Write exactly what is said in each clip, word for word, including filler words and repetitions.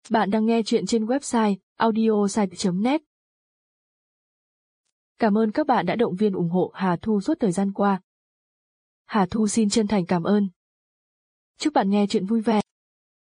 Bạn đang nghe chuyện trên website audiosite chấm net. Cảm ơn các bạn đã động viên ủng hộ Hà Thu suốt thời gian qua. Hà Thu xin chân thành cảm ơn. Chúc bạn nghe chuyện vui vẻ.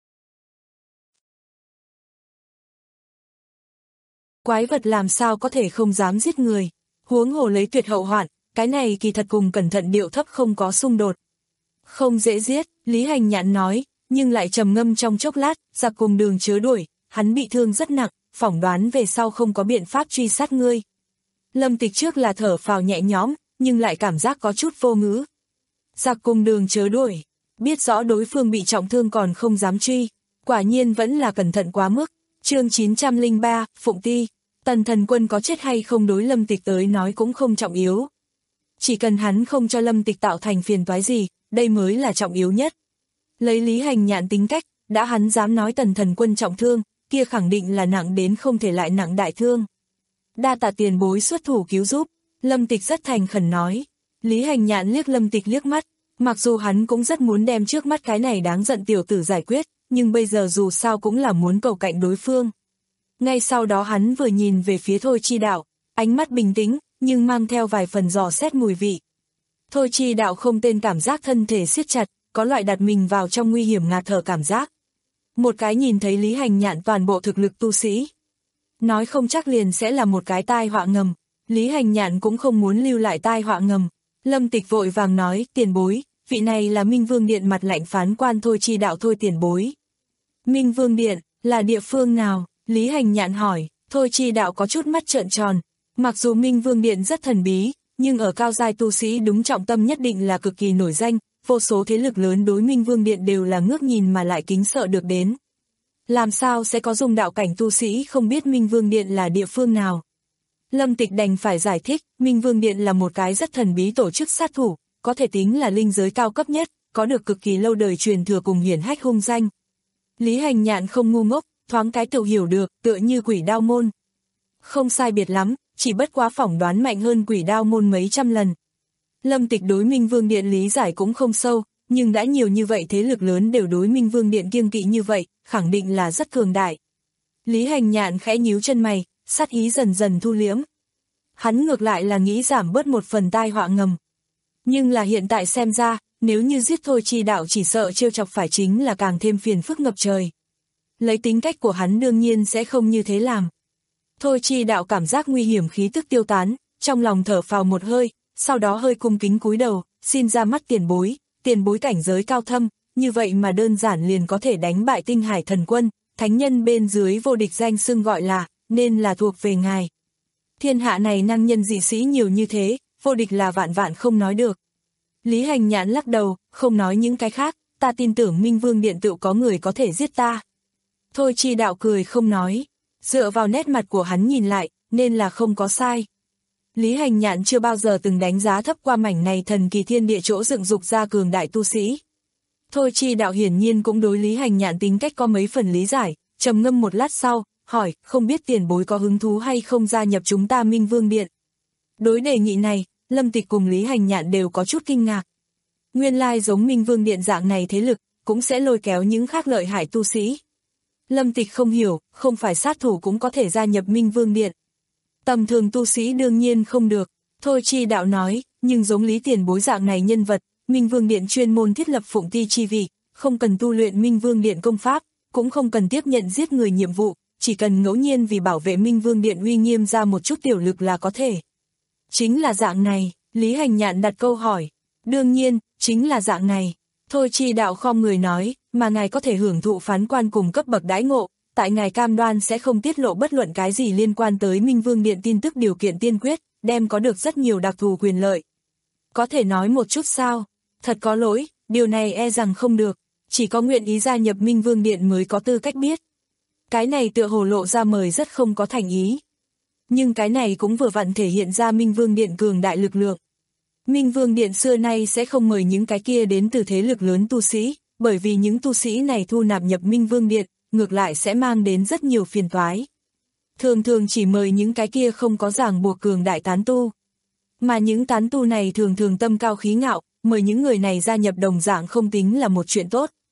Quái vật làm sao có thể không dám giết người, huống hồ lấy tuyệt hậu hoạn, cái này kỳ thật cùng cẩn thận điệu thấp không có xung đột. Không dễ giết, Lý Hành Nhạn nói, nhưng lại trầm ngâm trong chốc lát, giặc cùng đường chứa đuổi, hắn bị thương rất nặng, phỏng đoán về sau không có biện pháp truy sát ngươi. Lâm Tịch trước là thở phào nhẹ nhõm, nhưng lại cảm giác có chút vô ngữ. Giặc cùng đường chứa đuổi, biết rõ đối phương bị trọng thương còn không dám truy, quả nhiên vẫn là cẩn thận quá mức. Chương chín trăm lẻ ba, Phụng Ti, Tần Thần Quân có chết hay không đối Lâm Tịch tới nói cũng không trọng yếu. Chỉ cần hắn không cho Lâm Tịch tạo thành phiền toái gì, đây mới là trọng yếu nhất. Lấy Lý Hành Nhạn tính cách, đã hắn dám nói Tần Thần Quân trọng thương, kia khẳng định là nặng đến không thể lại nặng đại thương. Đa tạ tiền bối xuất thủ cứu giúp, Lâm Tịch rất thành khẩn nói. Lý Hành Nhạn liếc Lâm Tịch liếc mắt, mặc dù hắn cũng rất muốn đem trước mắt cái này đáng giận tiểu tử giải quyết, nhưng bây giờ dù sao cũng là muốn cầu cạnh đối phương. Ngay sau đó hắn vừa nhìn về phía Thôi Chi Đạo, ánh mắt bình tĩnh, nhưng mang theo vài phần dò xét mùi vị. Thôi Chi Đạo không tên cảm giác thân thể siết chặt, có loại đặt mình vào trong nguy hiểm ngạt thở cảm giác. Một cái nhìn thấy Lý Hành Nhạn toàn bộ thực lực tu sĩ. Nói không chắc liền sẽ là một cái tai họa ngầm, Lý Hành Nhạn cũng không muốn lưu lại tai họa ngầm. Lâm Tịch vội vàng nói, tiền bối, vị này là Minh Vương Điện mặt lạnh phán quan Thôi Chi Đạo thôi tiền bối. Minh Vương Điện, là địa phương nào? Lý Hành Nhạn hỏi. Thôi Chi Đạo có chút mắt trợn tròn. Mặc dù Minh Vương Điện rất thần bí, nhưng ở cao giai tu sĩ đúng trọng tâm nhất định là cực kỳ nổi danh, vô số thế lực lớn đối Minh Vương Điện đều là ngước nhìn mà lại kính sợ được đến. Làm sao sẽ có dùng đạo cảnh tu sĩ không biết Minh Vương Điện là địa phương nào? Lâm Tịch đành phải giải thích, Minh Vương Điện là một cái rất thần bí tổ chức sát thủ, có thể tính là linh giới cao cấp nhất, có được cực kỳ lâu đời truyền thừa cùng hiển hách hung danh. Lý Hành Nhạn không ngu ngốc, thoáng cái tự hiểu được, tựa như Quỷ Đao Môn. Không sai biệt lắm, chỉ bất quá phỏng đoán mạnh hơn Quỷ Đao Môn mấy trăm lần. Lâm Tịch đối Minh Vương Điện lý giải cũng không sâu, nhưng đã nhiều như vậy thế lực lớn đều đối Minh Vương Điện kiêng kỵ như vậy, khẳng định là rất cường đại. Lý Hành Nhạn khẽ nhíu chân mày, sát ý dần dần thu liễm. Hắn ngược lại là nghĩ giảm bớt một phần tai họa ngầm. Nhưng là hiện tại xem ra, nếu như giết Thôi Chi Đạo chỉ sợ trêu chọc phải chính là càng thêm phiền phức ngập trời. Lấy tính cách của hắn đương nhiên sẽ không như thế làm. Thôi Chi Đạo cảm giác nguy hiểm khí tức tiêu tán, trong lòng thở phào một hơi, sau đó hơi cung kính cúi đầu, xin ra mắt tiền bối, tiền bối cảnh giới cao thâm, như vậy mà đơn giản liền có thể đánh bại Tinh Hải Thần Quân, thánh nhân bên dưới vô địch danh xưng gọi là, nên là thuộc về ngài. Thiên hạ này năng nhân dị sĩ nhiều như thế, vô địch là vạn vạn không nói được. Lý Hành Nhạn lắc đầu, không nói những cái khác, ta tin tưởng Minh Vương Điện tự có người có thể giết ta. Thôi Chi Đạo cười không nói, dựa vào nét mặt của hắn nhìn lại, nên là không có sai. Lý Hành Nhạn chưa bao giờ từng đánh giá thấp qua mảnh này thần kỳ thiên địa chỗ dựng dục ra cường đại tu sĩ. Thôi Chi Đạo hiển nhiên cũng đối Lý Hành Nhạn tính cách có mấy phần lý giải, trầm ngâm một lát sau, hỏi, không biết tiền bối có hứng thú hay không gia nhập chúng ta Minh Vương Điện. Đối đề nghị này, Lâm Tịch cùng Lý Hành Nhạn đều có chút kinh ngạc. Nguyên lai giống Minh Vương Điện dạng này thế lực, cũng sẽ lôi kéo những khác lợi hại tu sĩ. Lâm Tịch không hiểu, không phải sát thủ cũng có thể gia nhập Minh Vương Điện. Tầm thường tu sĩ đương nhiên không được, Thôi Chi Đạo nói, nhưng giống Lý tiền bối dạng này nhân vật, Minh Vương Điện chuyên môn thiết lập Phụng Ti chi vị, không cần tu luyện Minh Vương Điện công pháp, cũng không cần tiếp nhận giết người nhiệm vụ, chỉ cần ngẫu nhiên vì bảo vệ Minh Vương Điện uy nghiêm ra một chút tiểu lực là có thể. Chính là dạng này, Lý Hành Nhạn đặt câu hỏi. Đương nhiên, chính là dạng này. Thôi Chi Đạo khom người nói, mà ngài có thể hưởng thụ phán quan cùng cấp bậc đãi ngộ, tại ngài cam đoan sẽ không tiết lộ bất luận cái gì liên quan tới Minh Vương Điện tin tức điều kiện tiên quyết, đem có được rất nhiều đặc thù quyền lợi. Có thể nói một chút sao? Thật có lỗi, điều này e rằng không được, chỉ có nguyện ý gia nhập Minh Vương Điện mới có tư cách biết. Cái này tựa hồ lộ ra mời rất không có thành ý. Nhưng cái này cũng vừa vặn thể hiện ra Minh Vương Điện cường đại lực lượng. Minh Vương Điện xưa nay sẽ không mời những cái kia đến từ thế lực lớn tu sĩ, bởi vì những tu sĩ này thu nạp nhập Minh Vương Điện, ngược lại sẽ mang đến rất nhiều phiền toái. Thường thường chỉ mời những cái kia không có ràng buộc cường đại tán tu. Mà những tán tu này thường thường tâm cao khí ngạo, mời những người này gia nhập đồng dạng không tính là một chuyện tốt.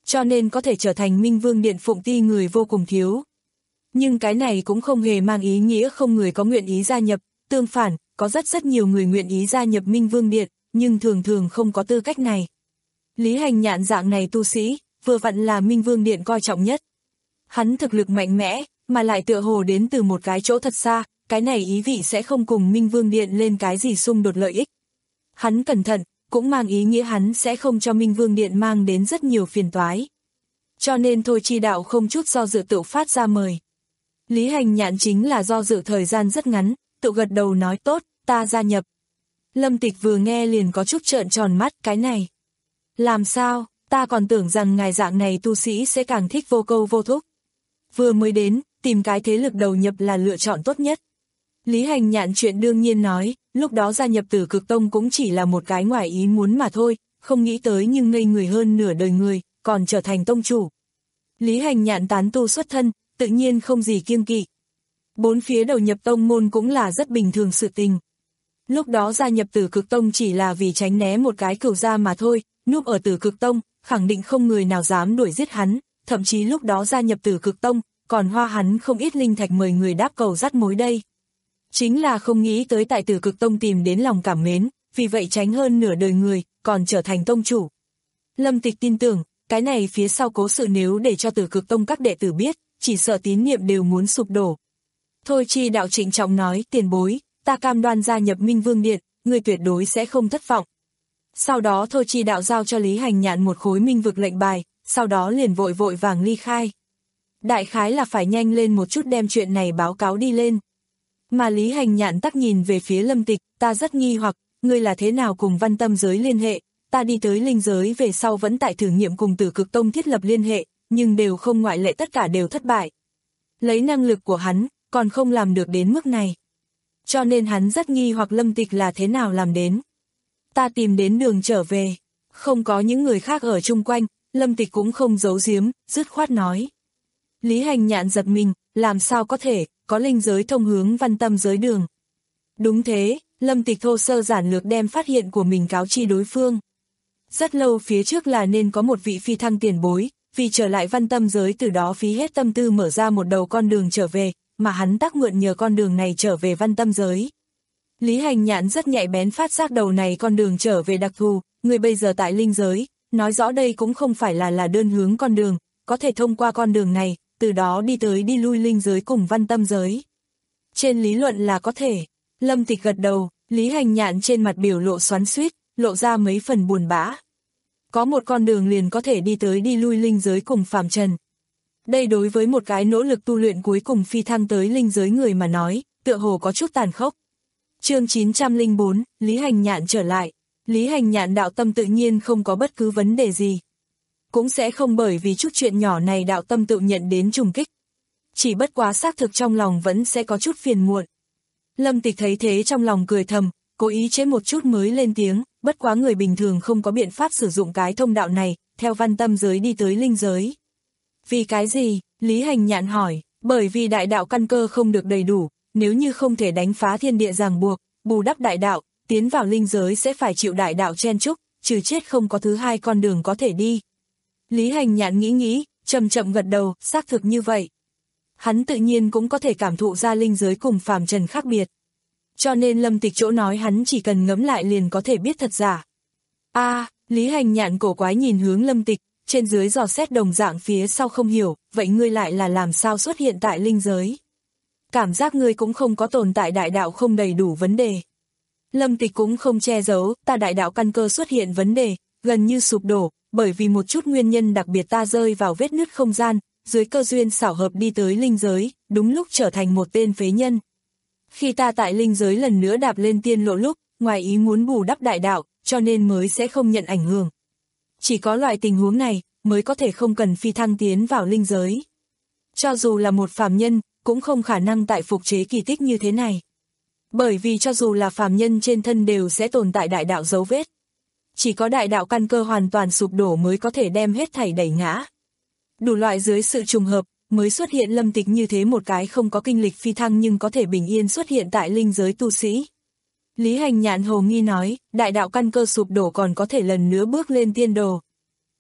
cho nên có thể trở thành Minh Vương Điện phụng ti người vô cùng thiếu. Nhưng cái này cũng không hề mang ý nghĩa không người có nguyện ý gia nhập, tương phản, có rất rất nhiều người nguyện ý gia nhập Minh Vương Điện, nhưng thường thường không có tư cách này. Lý Hành Nhạn dạng này tu sĩ, vừa vặn là Minh Vương Điện coi trọng nhất. Hắn thực lực mạnh mẽ, mà lại tựa hồ đến từ một cái chỗ thật xa, cái này ý vị sẽ không cùng Minh Vương Điện lên cái gì xung đột lợi ích. Hắn cẩn thận, cũng mang ý nghĩa hắn sẽ không cho Minh Vương Điện mang đến rất nhiều phiền toái. Cho nên Thôi Chi Đạo không chút do dự tự phát ra mời. Lý Hành Nhạn chính là do dự thời gian rất ngắn, tự gật đầu nói tốt, ta gia nhập. Lâm Tịch vừa nghe liền có chút trợn tròn mắt, cái này. Làm sao, ta còn tưởng rằng ngài dạng này tu sĩ sẽ càng thích vô câu vô thúc. Vừa mới đến, tìm cái thế lực đầu nhập là lựa chọn tốt nhất. Lý Hành Nhạn chuyện đương nhiên nói, lúc đó gia nhập Tử Cực Tông cũng chỉ là một cái ngoài ý muốn mà thôi, không nghĩ tới nhưng ngây người hơn nửa đời người, còn trở thành tông chủ. Lý Hành Nhạn tán tu xuất thân, tự nhiên không gì kiêng kỵ. Bốn phía đầu nhập tông môn cũng là rất bình thường sự tình. Lúc đó gia nhập Tử Cực Tông chỉ là vì tránh né một cái cửu gia mà thôi, núp ở Tử Cực Tông, khẳng định không người nào dám đuổi giết hắn, thậm chí lúc đó gia nhập Tử Cực Tông, còn hoa hắn không ít linh thạch mời người đáp cầu dắt mối đây. Chính là không nghĩ tới tại Tử Cực Tông tìm đến lòng cảm mến, vì vậy tránh hơn nửa đời người, còn trở thành tông chủ. Lâm Tịch tin tưởng, cái này phía sau cố sự nếu để cho Tử Cực Tông các đệ tử biết, chỉ sợ tín niệm đều muốn sụp đổ. Thôi Chi Đạo trịnh trọng nói, tiền bối, ta cam đoan gia nhập Minh Vương Điện, ngươi tuyệt đối sẽ không thất vọng. Sau đó Thôi Chi Đạo giao cho Lý Hành Nhạn một khối minh vực lệnh bài, sau đó liền vội vội vàng ly khai. Đại khái là phải nhanh lên một chút đem chuyện này báo cáo đi lên. Mà Lý Hành Nhạn tắc nhìn về phía Lâm Tịch, ta rất nghi hoặc, ngươi là thế nào cùng Văn Tâm giới liên hệ, ta đi tới linh giới về sau vẫn tại thử nghiệm cùng Tử Cực Tông thiết lập liên hệ, nhưng đều không ngoại lệ tất cả đều thất bại. Lấy năng lực của hắn, còn không làm được đến mức này. Cho nên hắn rất nghi hoặc Lâm Tịch là thế nào làm đến. Ta tìm đến đường trở về, không có những người khác ở chung quanh, Lâm Tịch cũng không giấu giếm, dứt khoát nói. Lý Hành Nhạn giật mình, làm sao có thể, có linh giới thông hướng Văn Tâm giới đường. Đúng thế, Lâm Tịch thô sơ giản lược đem phát hiện của mình cáo chi đối phương. Rất lâu phía trước là nên có một vị phi thăng tiền bối, vì trở lại Văn Tâm giới từ đó phí hết tâm tư mở ra một đầu con đường trở về, mà hắn tác mượn nhờ con đường này trở về Văn Tâm giới. Lý Hành Nhạn rất nhạy bén phát giác đầu này con đường trở về đặc thù, người bây giờ tại linh giới, nói rõ đây cũng không phải là là đơn hướng con đường, có thể thông qua con đường này, từ đó đi tới đi lui linh giới cùng Văn Tâm giới. Trên lý luận là có thể. Lâm Tịch gật đầu, Lý Hành Nhạn trên mặt biểu lộ xoắn xuýt, lộ ra mấy phần buồn bã. Có một con đường liền có thể đi tới đi lui linh giới cùng phàm trần. Đây đối với một cái nỗ lực tu luyện cuối cùng phi thăng tới linh giới người mà nói, tựa hồ có chút tàn khốc. Chương chín trăm lẻ bốn, Lý Hành Nhạn trở lại. Lý Hành Nhạn đạo tâm tự nhiên không có bất cứ vấn đề gì. Cũng sẽ không bởi vì chút chuyện nhỏ này đạo tâm tự nhận đến trùng kích. Chỉ bất quá xác thực trong lòng vẫn sẽ có chút phiền muộn. Lâm Tịch thấy thế trong lòng cười thầm, cố ý chế một chút mới lên tiếng, bất quá người bình thường không có biện pháp sử dụng cái thông đạo này, theo Văn Tâm giới đi tới linh giới. Vì cái gì? Lý Hành Nhạn hỏi, bởi vì đại đạo căn cơ không được đầy đủ, nếu như không thể đánh phá thiên địa ràng buộc, bù đắp đại đạo, tiến vào linh giới sẽ phải chịu đại đạo chen chúc, trừ chết không có thứ hai con đường có thể đi. Lý Hành Nhạn nghĩ nghĩ, chậm chậm gật đầu, xác thực như vậy. Hắn tự nhiên cũng có thể cảm thụ ra linh giới cùng phàm trần khác biệt. Cho nên Lâm Tịch chỗ nói hắn chỉ cần ngẫm lại liền có thể biết thật giả. A, à, Lý Hành Nhạn cổ quái nhìn hướng Lâm Tịch, trên dưới dò xét đồng dạng phía sau không hiểu, vậy ngươi lại là làm sao xuất hiện tại linh giới? Cảm giác ngươi cũng không có tồn tại đại đạo không đầy đủ vấn đề. Lâm Tịch cũng không che giấu, ta đại đạo căn cơ xuất hiện vấn đề, gần như sụp đổ, bởi vì một chút nguyên nhân đặc biệt ta rơi vào vết nứt không gian, dưới cơ duyên xảo hợp đi tới linh giới, đúng lúc trở thành một tên phế nhân. Khi ta tại linh giới lần nữa đạp lên tiên lộ lúc, ngoài ý muốn bù đắp đại đạo, cho nên mới sẽ không nhận ảnh hưởng. Chỉ có loại tình huống này, mới có thể không cần phi thăng tiến vào linh giới. Cho dù là một phàm nhân, cũng không khả năng tại phục chế kỳ tích như thế này. Bởi vì cho dù là phàm nhân trên thân đều sẽ tồn tại đại đạo dấu vết. Chỉ có đại đạo căn cơ hoàn toàn sụp đổ mới có thể đem hết thảy đẩy ngã. Đủ loại dưới sự trùng hợp, mới xuất hiện Lâm Tịch như thế một cái không có kinh lịch phi thăng nhưng có thể bình yên xuất hiện tại linh giới tu sĩ. Lý Hành Nhạn hồ nghi nói, đại đạo căn cơ sụp đổ còn có thể lần nữa bước lên tiên đồ.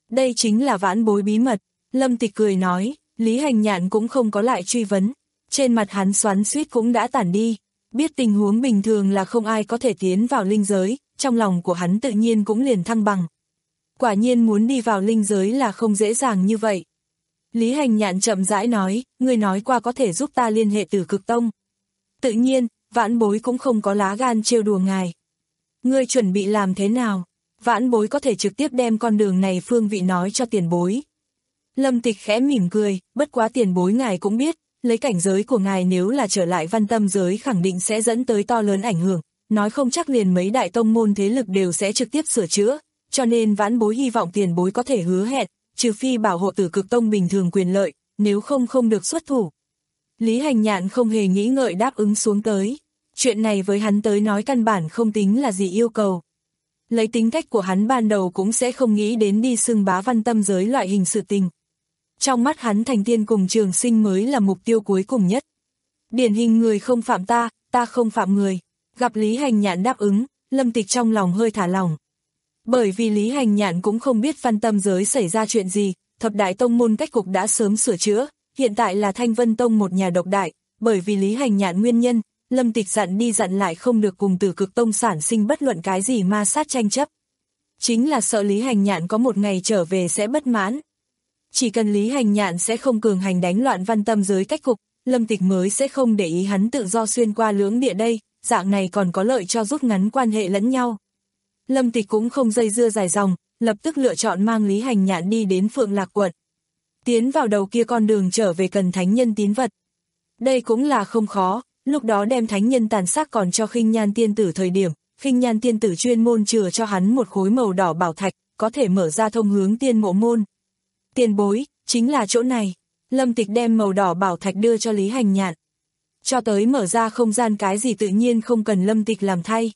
Đây chính là vãn bối bí mật. Lâm Tịch cười nói, Lý Hành Nhạn cũng không có lại truy vấn. Trên mặt hắn xoắn xuýt cũng đã tản đi. Biết tình huống bình thường là không ai có thể tiến vào linh giới, trong lòng của hắn tự nhiên cũng liền thăng bằng. Quả nhiên muốn đi vào linh giới là không dễ dàng như vậy. Lý Hành Nhạn chậm rãi nói, ngươi nói qua có thể giúp ta liên hệ Tử Cực Tông. Tự nhiên, vãn bối cũng không có lá gan trêu đùa ngài. Ngươi chuẩn bị làm thế nào? Vãn bối có thể trực tiếp đem con đường này phương vị nói cho tiền bối. Lâm Tịch khẽ mỉm cười, bất quá tiền bối ngài cũng biết, lấy cảnh giới của ngài nếu là trở lại văn tâm giới khẳng định sẽ dẫn tới to lớn ảnh hưởng, nói không chắc liền mấy đại tông môn thế lực đều sẽ trực tiếp sửa chữa, cho nên vãn bối hy vọng tiền bối có thể hứa hẹn, trừ phi bảo hộ Tử Cực Tông bình thường quyền lợi, nếu không không được xuất thủ. Lý Hành Nhạn không hề nghĩ ngợi đáp ứng xuống tới, chuyện này với hắn tới nói căn bản không tính là gì yêu cầu. Lấy tính cách của hắn ban đầu cũng sẽ không nghĩ đến đi xưng bá văn tâm giới loại hình sự tình. Trong mắt hắn thành tiên cùng trường sinh mới là mục tiêu cuối cùng nhất. Điển hình người không phạm ta, ta không phạm người. Gặp Lý Hành Nhạn đáp ứng, Lâm Tịch trong lòng hơi thả lỏng. Bởi vì Lý Hành Nhạn cũng không biết văn tâm giới xảy ra chuyện gì, thập đại tông môn cách cục đã sớm sửa chữa, hiện tại là Thanh Vân Tông một nhà độc đại, bởi vì Lý Hành Nhạn nguyên nhân, Lâm Tịch dặn đi dặn lại không được cùng Tử Cực Tông sản sinh bất luận cái gì ma sát tranh chấp. Chính là sợ Lý Hành Nhạn có một ngày trở về sẽ bất mãn. Chỉ cần Lý Hành Nhạn sẽ không cường hành đánh loạn văn tâm giới cách cục, Lâm Tịch mới sẽ không để ý hắn tự do xuyên qua lưỡng địa đây, dạng này còn có lợi cho rút ngắn quan hệ lẫn nhau. Lâm Tịch cũng không dây dưa dài dòng, lập tức lựa chọn mang Lý Hành Nhạn đi đến Phượng Lạc quận. Tiến vào đầu kia con đường trở về cần thánh nhân tín vật. Đây cũng là không khó, lúc đó đem thánh nhân tàn xác còn cho Khinh Nhan tiên tử thời điểm, Khinh Nhan tiên tử chuyên môn chừa cho hắn một khối màu đỏ bảo thạch, có thể mở ra thông hướng tiên mộ môn. Tiền bối, chính là chỗ này. Lâm Tịch đem màu đỏ bảo thạch đưa cho Lý Hành Nhạn. Cho tới mở ra không gian cái gì tự nhiên không cần Lâm Tịch làm thay.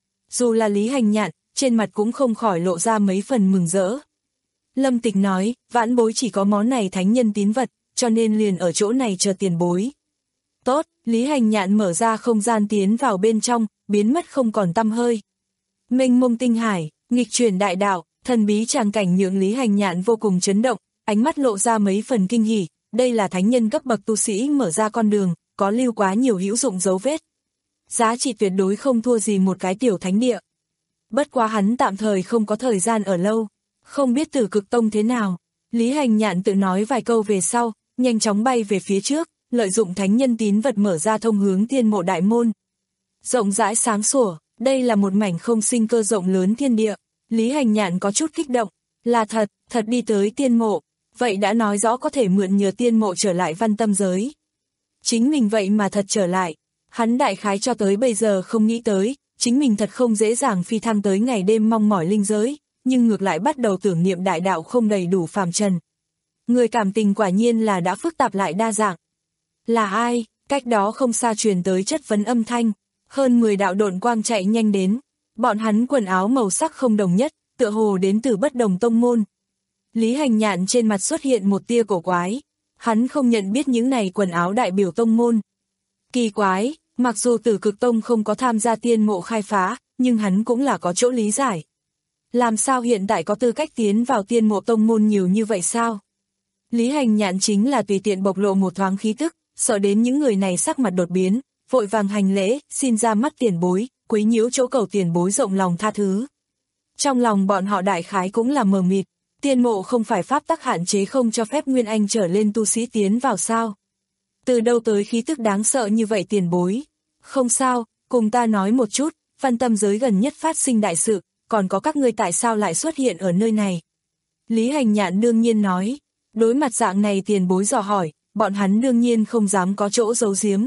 Dù là Lý Hành Nhạn, trên mặt cũng không khỏi lộ ra mấy phần mừng rỡ. Lâm Tịch nói, vãn bối chỉ có món này thánh nhân tín vật, cho nên liền ở chỗ này chờ tiền bối. Tốt, Lý Hành Nhạn mở ra không gian tiến vào bên trong, biến mất không còn tăm hơi. Mênh mông tinh hải, nghịch chuyển đại đạo, thần bí tràng cảnh nhượng Lý Hành Nhạn vô cùng chấn động, ánh mắt lộ ra mấy phần kinh hỉ, đây là thánh nhân cấp bậc tu sĩ mở ra con đường, có lưu quá nhiều hữu dụng dấu vết. Giá trị tuyệt đối không thua gì một cái tiểu thánh địa. Bất quá hắn tạm thời không có thời gian ở lâu, không biết Tử Cực Tông thế nào. Lý Hành Nhạn tự nói vài câu về sau, nhanh chóng bay về phía trước, lợi dụng thánh nhân tín vật mở ra thông hướng tiên mộ đại môn. Rộng rãi sáng sủa, đây là một mảnh không sinh cơ rộng lớn thiên địa. Lý Hành Nhạn có chút kích động, là thật, thật đi tới tiên mộ, vậy đã nói rõ có thể mượn nhờ tiên mộ trở lại văn tâm giới. Chính mình vậy mà thật trở lại, hắn đại khái cho tới bây giờ không nghĩ tới, chính mình thật không dễ dàng phi thăng tới ngày đêm mong mỏi linh giới, nhưng ngược lại bắt đầu tưởng niệm đại đạo không đầy đủ phàm trần. Người cảm tình quả nhiên là đã phức tạp lại đa dạng. Là ai? Cách đó không xa truyền tới chất vấn âm thanh, hơn mười đạo độn quang chạy nhanh đến, bọn hắn quần áo màu sắc không đồng nhất, tựa hồ đến từ bất đồng tông môn. Lý Hành Nhạn trên mặt xuất hiện một tia cổ quái, hắn không nhận biết những này quần áo đại biểu tông môn. Kỳ quái, mặc dù Tử Cực Tông không có tham gia tiên mộ khai phá, nhưng hắn cũng là có chỗ lý giải. Làm sao hiện tại có tư cách tiến vào tiên mộ tông môn nhiều như vậy sao? Lý Hành Nhạn chính là tùy tiện bộc lộ một thoáng khí tức, sợ đến những người này sắc mặt đột biến, vội vàng hành lễ, xin ra mắt tiền bối, quấy nhiễu chỗ cầu tiền bối rộng lòng tha thứ. Trong lòng bọn họ đại khái cũng là mờ mịt, tiên mộ không phải pháp tắc hạn chế không cho phép nguyên anh trở lên tu sĩ tiến vào sao? Từ đâu tới khí tức đáng sợ như vậy tiền bối? Không sao, cùng ta nói một chút, văn tâm giới gần nhất phát sinh đại sự, còn có các ngươi tại sao lại xuất hiện ở nơi này? Lý Hành Nhạn đương nhiên nói, đối mặt dạng này tiền bối dò hỏi, bọn hắn đương nhiên không dám có chỗ giấu giếm.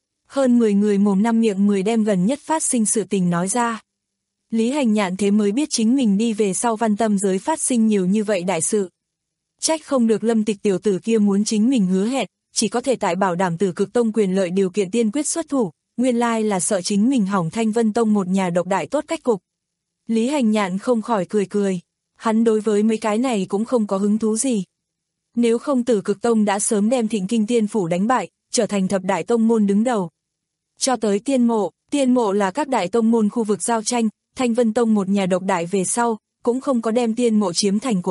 Hơn mười người mồm năm miệng mười đem gần nhất phát sinh sự tình nói ra. Lý Hành Nhạn thế mới biết chính mình đi về sau văn tâm giới phát sinh nhiều như vậy đại sự. Trách không được Lâm Tịch tiểu tử kia muốn chính mình hứa hẹn, chỉ có thể tại bảo đảm Tử Cực Tông quyền lợi điều kiện tiên quyết xuất thủ, nguyên lai là sợ chính mình hỏng Thanh Vân Tông một nhà độc đại tốt cách cục. Lý Hành Nhạn không khỏi cười cười, hắn đối với mấy cái này cũng không có hứng thú gì. Nếu không Tử Cực Tông đã sớm đem Thịnh Kinh Tiên Phủ đánh bại, trở thành thập đại tông môn đứng đầu. Cho tới tiên mộ, tiên mộ là các đại tông môn khu vực giao tranh, Thanh Vân Tông một nhà độc đại về sau, cũng không có đem tiên mộ chiếm thành của mình,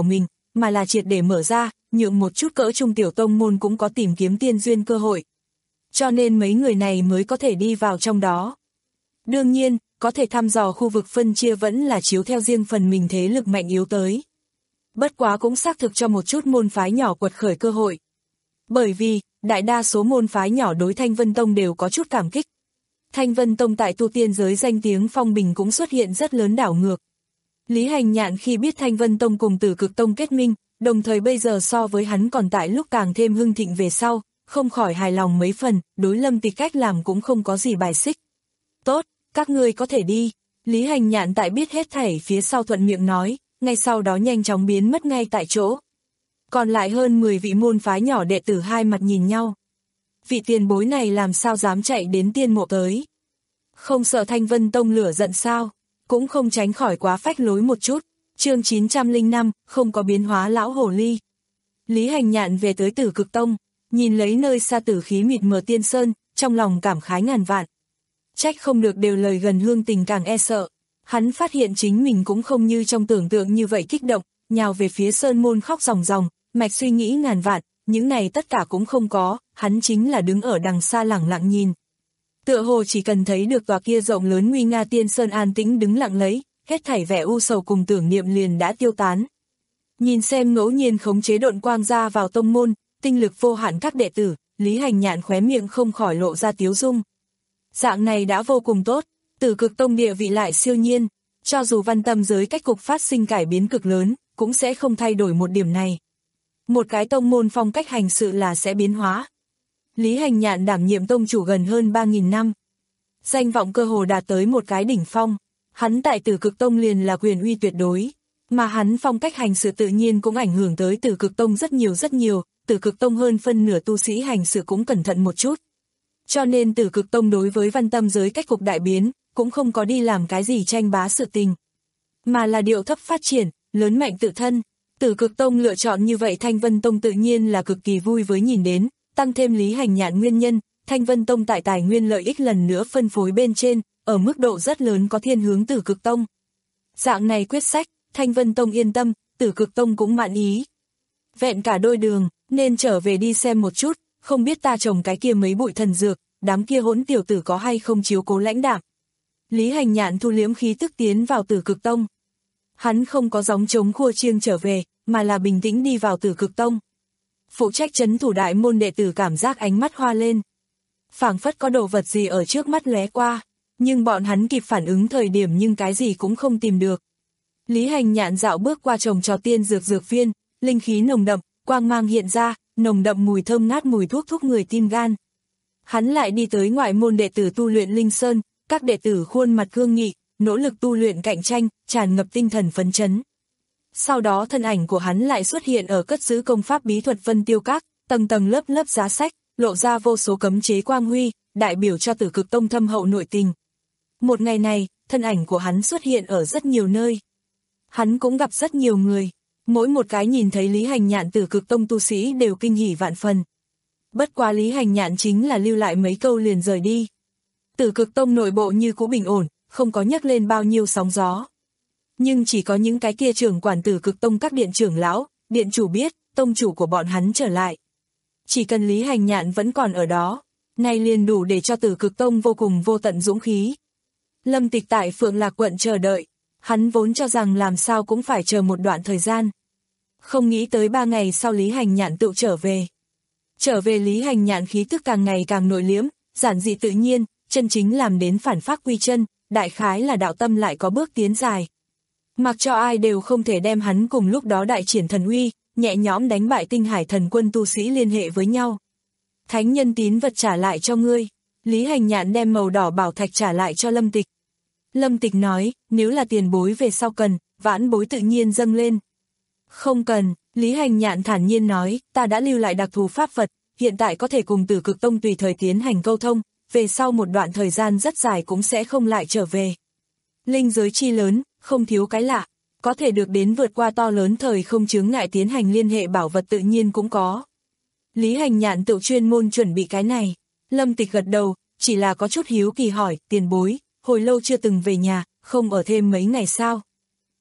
mà là triệt để mở ra, nhượng một chút cỡ trung tiểu tông môn cũng có tìm kiếm tiên duyên cơ hội. Cho nên mấy người này mới có thể đi vào trong đó. Đương nhiên, có thể thăm dò khu vực phân chia vẫn là chiếu theo riêng phần mình thế lực mạnh yếu tới. Bất quá cũng xác thực cho một chút môn phái nhỏ quật khởi cơ hội. Bởi vì, đại đa số môn phái nhỏ đối Thanh Vân Tông đều có chút cảm kích. Thanh Vân Tông tại tu tiên giới danh tiếng phong bình cũng xuất hiện rất lớn đảo ngược. Lý Hành Nhạn khi biết Thanh Vân Tông cùng Tử Cực Tông kết minh, đồng thời bây giờ so với hắn còn tại lúc càng thêm hưng thịnh về sau, không khỏi hài lòng mấy phần, đối Lâm Tịch cách làm cũng không có gì bài xích. Tốt, các ngươi có thể đi. Lý Hành Nhạn tại biết hết thảy phía sau thuận miệng nói, ngay sau đó nhanh chóng biến mất ngay tại chỗ. Còn lại hơn mười vị môn phái nhỏ đệ tử hai mặt nhìn nhau. Vị tiền bối này làm sao dám chạy đến tiên mộ tới? Không sợ Thanh Vân Tông lửa giận sao? Cũng không tránh khỏi quá phách lối một chút. Chương chín trăm lẻ năm, không có biến hóa lão hồ ly. Lý Hành Nhạn về tới Tử Cực Tông, nhìn lấy nơi xa tử khí mịt mờ tiên sơn, trong lòng cảm khái ngàn vạn. Trách không được đều lời gần hương tình càng e sợ. Hắn phát hiện chính mình cũng không như trong tưởng tượng như vậy kích động, nhào về phía sơn môn khóc ròng ròng, mạch suy nghĩ ngàn vạn, những này tất cả cũng không có, hắn chính là đứng ở đằng xa lẳng lặng nhìn. Tựa hồ chỉ cần thấy được tòa kia rộng lớn nguy nga tiên sơn an tĩnh đứng lặng lấy, hết thảy vẻ u sầu cùng tưởng niệm liền đã tiêu tán. Nhìn xem ngẫu nhiên khống chế độn quang ra vào tông môn, tinh lực vô hạn các đệ tử, Lý Hành Nhạn khóe miệng không khỏi lộ ra tiếu dung. Dạng này đã vô cùng tốt, Tử Cực Tông địa vị lại siêu nhiên, cho dù văn tâm giới cách cục phát sinh cải biến cực lớn, cũng sẽ không thay đổi một điểm này. Một cái tông môn phong cách hành sự là sẽ biến hóa. Lý Hành Nhạn đảm nhiệm tông chủ gần hơn ba nghìn năm. Danh vọng cơ hồ đạt tới một cái đỉnh phong, hắn tại Tử Cực Tông liền là quyền uy tuyệt đối, mà hắn phong cách hành sự tự nhiên cũng ảnh hưởng tới Tử Cực Tông rất nhiều rất nhiều, Tử Cực Tông hơn phân nửa tu sĩ hành sự cũng cẩn thận một chút. Cho nên Tử Cực Tông đối với văn tâm giới cách cục đại biến, cũng không có đi làm cái gì tranh bá sự tình, mà là điệu thấp phát triển, lớn mạnh tự thân. Tử Cực Tông lựa chọn như vậy Thanh Vân Tông tự nhiên là cực kỳ vui với nhìn đến, tăng thêm Lý Hành Nhạn nguyên nhân, Thanh Vân Tông tại tài nguyên lợi ích lần nữa phân phối bên trên, ở mức độ rất lớn có thiên hướng Tử Cực Tông. Dạng này quyết sách, Thanh Vân Tông yên tâm, Tử Cực Tông cũng mãn ý. Vẹn cả đôi đường, nên trở về đi xem một chút, không biết ta trồng cái kia mấy bụi thần dược, đám kia hỗn tiểu tử có hay không chiếu cố lãnh đạm. Lý Hành Nhạn thu liếm khí tức tiến vào Tử Cực Tông. Hắn không có gióng trống khua chiêng trở về, mà là bình tĩnh đi vào Tử Cực Tông. Phụ trách trấn thủ đại môn đệ tử cảm giác ánh mắt hoa lên. Phảng phất có đồ vật gì ở trước mắt lóe qua, nhưng bọn hắn kịp phản ứng thời điểm nhưng cái gì cũng không tìm được. Lý Hành Nhạn dạo bước qua trồng trò tiên dược dược viên, linh khí nồng đậm, quang mang hiện ra, nồng đậm mùi thơm ngát mùi thuốc thúc người tim gan. Hắn lại đi tới ngoại môn đệ tử tu luyện Linh Sơn, các đệ tử khuôn mặt cương nghị, nỗ lực tu luyện cạnh tranh, tràn ngập tinh thần phấn chấn. Sau đó thân ảnh của hắn lại xuất hiện ở cất giữ công pháp bí thuật Vân Tiêu Các, tầng tầng lớp lớp giá sách, lộ ra vô số cấm chế quang huy, đại biểu cho Tử Cực Tông thâm hậu nội tình. Một ngày này, thân ảnh của hắn xuất hiện ở rất nhiều nơi. Hắn cũng gặp rất nhiều người, mỗi một cái nhìn thấy Lý Hành Nhạn Tử Cực Tông tu sĩ đều kinh hỉ vạn phần. Bất quá Lý Hành Nhạn chính là lưu lại mấy câu liền rời đi. Tử Cực Tông nội bộ như cũ bình ổn, không có nhấc lên bao nhiêu sóng gió. Nhưng chỉ có những cái kia trưởng quản Tử Cực Tông các điện trưởng lão, điện chủ biết, tông chủ của bọn hắn trở lại. Chỉ cần Lý Hành Nhạn vẫn còn ở đó, nay liền đủ để cho Tử Cực Tông vô cùng vô tận dũng khí. Lâm Tịch tại Phượng Lạc quận chờ đợi, hắn vốn cho rằng làm sao cũng phải chờ một đoạn thời gian. Không nghĩ tới ba ngày sau Lý Hành Nhạn tự trở về. Trở về Lý Hành Nhạn khí tức càng ngày càng nội liễm, giản dị tự nhiên, chân chính làm đến phản phác quy chân, đại khái là đạo tâm lại có bước tiến dài. Mặc cho ai đều không thể đem hắn cùng lúc đó đại triển thần uy, nhẹ nhõm đánh bại tinh hải thần quân tu sĩ liên hệ với nhau. Thánh nhân tín vật trả lại cho ngươi. Lý Hành Nhạn đem màu đỏ bảo thạch trả lại cho Lâm Tịch. Lâm Tịch nói, nếu là tiền bối về sau cần, vãn bối tự nhiên dâng lên. Không cần, Lý Hành Nhạn thản nhiên nói, ta đã lưu lại đặc thù pháp vật, hiện tại có thể cùng Tử Cực Tông tùy thời tiến hành câu thông, về sau một đoạn thời gian rất dài cũng sẽ không lại trở về. Linh giới chi lớn, không thiếu cái lạ, có thể được đến vượt qua to lớn thời không chướng ngại tiến hành liên hệ bảo vật tự nhiên cũng có. Lý Hành Nhạn tự chuyên môn chuẩn bị cái này. Lâm Tịch gật đầu, chỉ là có chút hiếu kỳ hỏi, tiền bối, hồi lâu chưa từng về nhà, không ở thêm mấy ngày sao?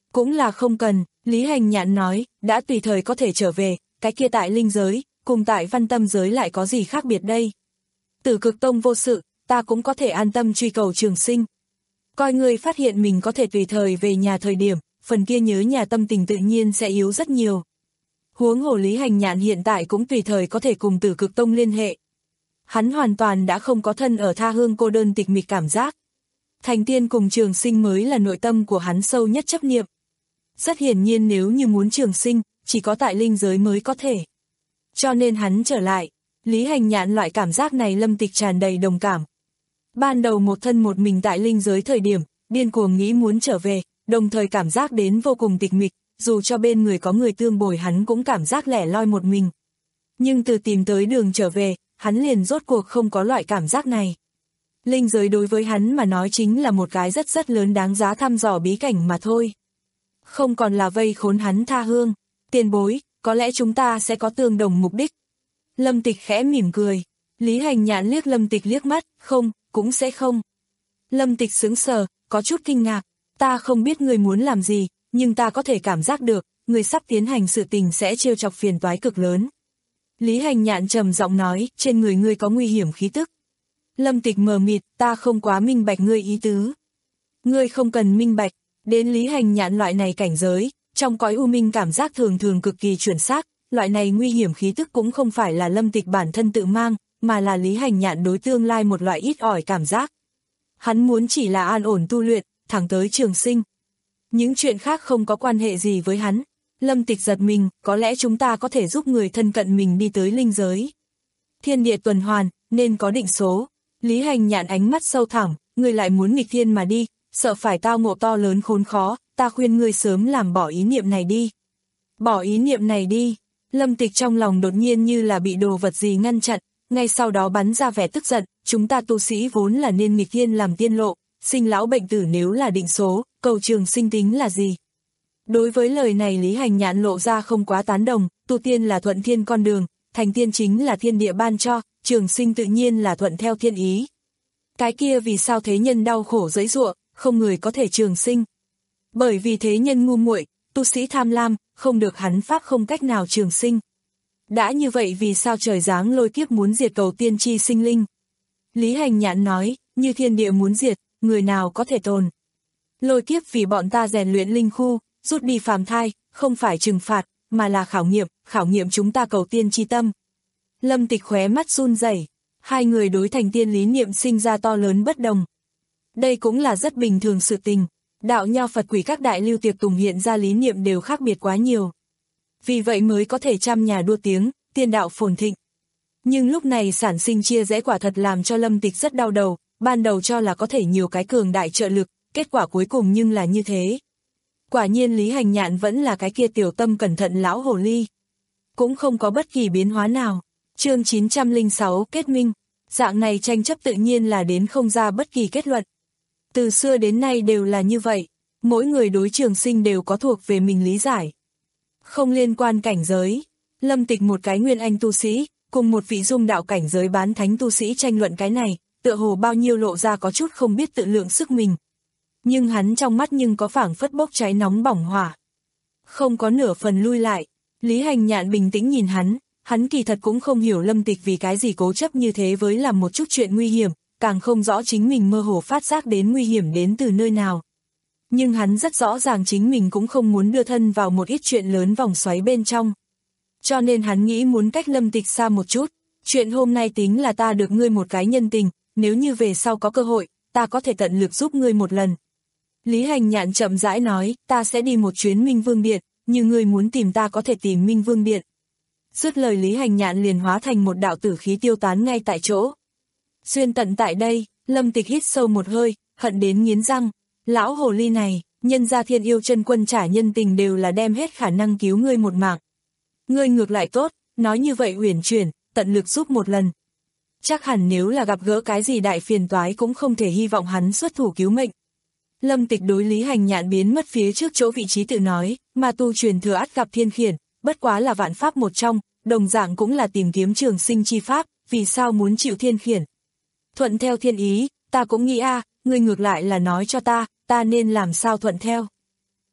Cũng là không cần, Lý Hành Nhạn nói, đã tùy thời có thể trở về, cái kia tại linh giới, cùng tại văn tâm giới lại có gì khác biệt đây. Tử Cực Tông vô sự, ta cũng có thể an tâm truy cầu trường sinh. Coi ngươi phát hiện mình có thể tùy thời về nhà thời điểm, phần kia nhớ nhà tâm tình tự nhiên sẽ yếu rất nhiều. Huống hồ Lý Hành Nhạn hiện tại cũng tùy thời có thể cùng Tử Cực Tông liên hệ. Hắn hoàn toàn đã không có thân ở tha hương cô đơn tịch mịch cảm giác. Thành tiên cùng trường sinh mới là nội tâm của hắn sâu nhất chấp niệm. Rất hiển nhiên nếu như muốn trường sinh, chỉ có tại linh giới mới có thể. Cho nên hắn trở lại, Lý Hành Nhạn loại cảm giác này Lâm Tịch tràn đầy đồng cảm. Ban đầu một thân một mình tại linh giới thời điểm, điên cuồng nghĩ muốn trở về, đồng thời cảm giác đến vô cùng tịch mịch, dù cho bên người có người tương bồi hắn cũng cảm giác lẻ loi một mình. Nhưng từ tìm tới đường trở về, hắn liền rốt cuộc không có loại cảm giác này. Linh giới đối với hắn mà nói chính là một cái rất rất lớn đáng giá thăm dò bí cảnh mà thôi. Không còn là vây khốn hắn tha hương. Tiền bối, có lẽ chúng ta sẽ có tương đồng mục đích. Lâm Tịch khẽ mỉm cười. Lý Hành Nhạn liếc Lâm Tịch liếc mắt, không, cũng sẽ không. Lâm Tịch sững sờ, có chút kinh ngạc. Ta không biết ngươi muốn làm gì, nhưng ta có thể cảm giác được, ngươi sắp tiến hành sự tình sẽ trêu chọc phiền toái cực lớn. Lý Hành Nhạn trầm giọng nói, trên người ngươi có nguy hiểm khí tức. Lâm Tịch mờ mịt, ta không quá minh bạch ngươi ý tứ. Ngươi không cần minh bạch, đến Lý Hành Nhạn loại này cảnh giới, trong cõi u minh cảm giác thường thường cực kỳ chuẩn xác, loại này nguy hiểm khí tức cũng không phải là Lâm Tịch bản thân tự mang, mà là Lý Hành Nhạn đối tương lai một loại ít ỏi cảm giác. Hắn muốn chỉ là an ổn tu luyện, thẳng tới trường sinh. Những chuyện khác không có quan hệ gì với hắn. Lâm Tịch giật mình, có lẽ chúng ta có thể giúp người thân cận mình đi tới linh giới. Thiên địa tuần hoàn, nên có định số. Lý Hành Nhạn ánh mắt sâu thẳm, ngươi lại muốn nghịch thiên mà đi, sợ phải tao ngộ to lớn khốn khó, ta khuyên ngươi sớm làm bỏ ý niệm này đi. Bỏ ý niệm này đi. Lâm Tịch trong lòng đột nhiên như là bị đồ vật gì ngăn chặn, ngay sau đó bắn ra vẻ tức giận, chúng ta tu sĩ vốn là nên nghịch thiên làm tiên lộ, sinh lão bệnh tử nếu là định số, cầu trường sinh tính là gì? Đối với lời này Lý Hành Nhạn lộ ra không quá tán đồng, tu tiên là thuận thiên con đường, thành tiên chính là thiên địa ban cho, trường sinh tự nhiên là thuận theo thiên ý. Cái kia vì sao thế nhân đau khổ giãy giụa, không người có thể trường sinh? Bởi vì thế nhân ngu muội, tu sĩ tham lam, không được hắn pháp không cách nào trường sinh. Đã như vậy vì sao trời giáng lôi kiếp muốn diệt cầu tiên tri sinh linh? Lý Hành Nhạn nói, như thiên địa muốn diệt, người nào có thể tồn? Lôi kiếp vì bọn ta rèn luyện linh khu, rút đi phàm thai, không phải trừng phạt, mà là khảo nghiệm, khảo nghiệm chúng ta cầu tiên chi tâm. Lâm Tịch khóe mắt run rẩy, hai người đối thành tiên lý niệm sinh ra to lớn bất đồng. Đây cũng là rất bình thường sự tình, đạo nho Phật quỷ các đại lưu tiệc tùng hiện ra lý niệm đều khác biệt quá nhiều. Vì vậy mới có thể trăm nhà đua tiếng, tiên đạo phồn thịnh. Nhưng lúc này sản sinh chia rẽ quả thật làm cho Lâm Tịch rất đau đầu, ban đầu cho là có thể nhiều cái cường đại trợ lực, kết quả cuối cùng nhưng là như thế. Quả nhiên Lý Hành Nhạn vẫn là cái kia tiểu tâm cẩn thận lão hồ ly. Cũng không có bất kỳ biến hóa nào. Chương chín trăm lẻ sáu kết minh, dạng này tranh chấp tự nhiên là đến không ra bất kỳ kết luận. Từ xưa đến nay đều là như vậy, mỗi người đối trường sinh đều có thuộc về mình lý giải. Không liên quan cảnh giới, Lâm Tịch một cái nguyên anh tu sĩ, cùng một vị dung đạo cảnh giới bán thánh tu sĩ tranh luận cái này, tựa hồ bao nhiêu lộ ra có chút không biết tự lượng sức mình. Nhưng hắn trong mắt nhưng có phảng phất bốc cháy nóng bỏng hỏa. Không có nửa phần lui lại, Lý Hành Nhạn bình tĩnh nhìn hắn, hắn kỳ thật cũng không hiểu Lâm Tịch vì cái gì cố chấp như thế với làm một chút chuyện nguy hiểm, càng không rõ chính mình mơ hồ phát giác đến nguy hiểm đến từ nơi nào. Nhưng hắn rất rõ ràng chính mình cũng không muốn đưa thân vào một ít chuyện lớn vòng xoáy bên trong. Cho nên hắn nghĩ muốn cách Lâm Tịch xa một chút, chuyện hôm nay tính là ta được ngươi một cái nhân tình, nếu như về sau có cơ hội, ta có thể tận lực giúp ngươi một lần. Lý Hành Nhạn chậm rãi nói, ta sẽ đi một chuyến Minh Vương Điện, như ngươi muốn tìm ta có thể tìm Minh Vương Điện. Dứt lời Lý Hành Nhạn liền hóa thành một đạo tử khí tiêu tán ngay tại chỗ. Xuyên tận tại đây, Lâm Tịch hít sâu một hơi, hận đến nghiến răng, lão hồ ly này, nhân gia Thiên Yêu Chân Quân trả nhân tình đều là đem hết khả năng cứu ngươi một mạng. Ngươi ngược lại tốt, nói như vậy uyển chuyển, tận lực giúp một lần. Chắc hẳn nếu là gặp gỡ cái gì đại phiền toái cũng không thể hy vọng hắn xuất thủ cứu mệnh. Lâm Tịch đối Lý Hành Nhạn biến mất phía trước chỗ vị trí tự nói, mà tu truyền thừa ắt gặp thiên khiển, bất quá là vạn pháp một trong, đồng dạng cũng là tìm kiếm trường sinh chi pháp, vì sao muốn chịu thiên khiển. Thuận theo thiên ý, ta cũng nghĩ a, ngươi ngược lại là nói cho ta, ta nên làm sao thuận theo.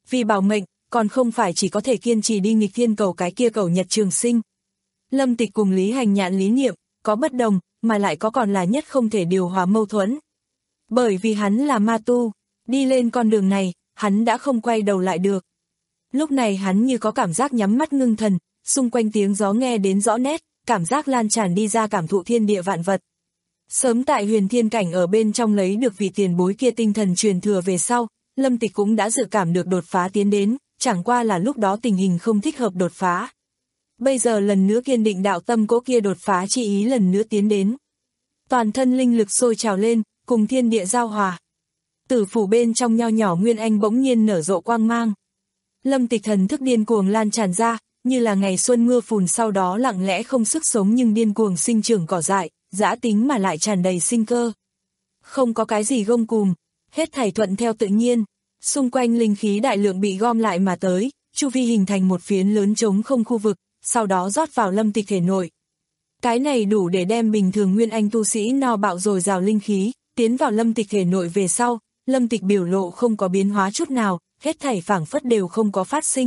Vì bảo mệnh, còn không phải chỉ có thể kiên trì đi nghịch thiên cầu cái kia cầu Nhật Trường Sinh. Lâm Tịch cùng Lý Hành Nhạn lý niệm, có bất đồng, mà lại có còn là nhất không thể điều hòa mâu thuẫn. Bởi vì hắn là ma tu, đi lên con đường này, hắn đã không quay đầu lại được. Lúc này hắn như có cảm giác nhắm mắt ngưng thần, xung quanh tiếng gió nghe đến rõ nét, cảm giác lan tràn đi ra cảm thụ thiên địa vạn vật. Sớm tại huyền thiên cảnh ở bên trong lấy được vị tiền bối kia tinh thần truyền thừa về sau, Lâm Tịch cũng đã dự cảm được đột phá tiến đến, chẳng qua là lúc đó tình hình không thích hợp đột phá. Bây giờ lần nữa kiên định đạo tâm cố kia đột phá chi ý lần nữa tiến đến. Toàn thân linh lực sôi trào lên, cùng thiên địa giao hòa. Tử phủ bên trong nho nhỏ Nguyên Anh bỗng nhiên nở rộ quang mang. Lâm Tịch thần thức điên cuồng lan tràn ra, như là ngày xuân mưa phùn sau đó lặng lẽ không sức sống nhưng điên cuồng sinh trưởng cỏ dại, dã tính mà lại tràn đầy sinh cơ. Không có cái gì gông cùm, hết thảy thuận theo tự nhiên, xung quanh linh khí đại lượng bị gom lại mà tới, chu vi hình thành một phiến lớn trống không khu vực, sau đó rót vào Lâm Tịch thể nội. Cái này đủ để đem bình thường Nguyên Anh tu sĩ no bạo dồi dào linh khí, tiến vào Lâm Tịch thể nội về sau, Lâm Tịch biểu lộ không có biến hóa chút nào, hết thảy phảng phất đều không có phát sinh.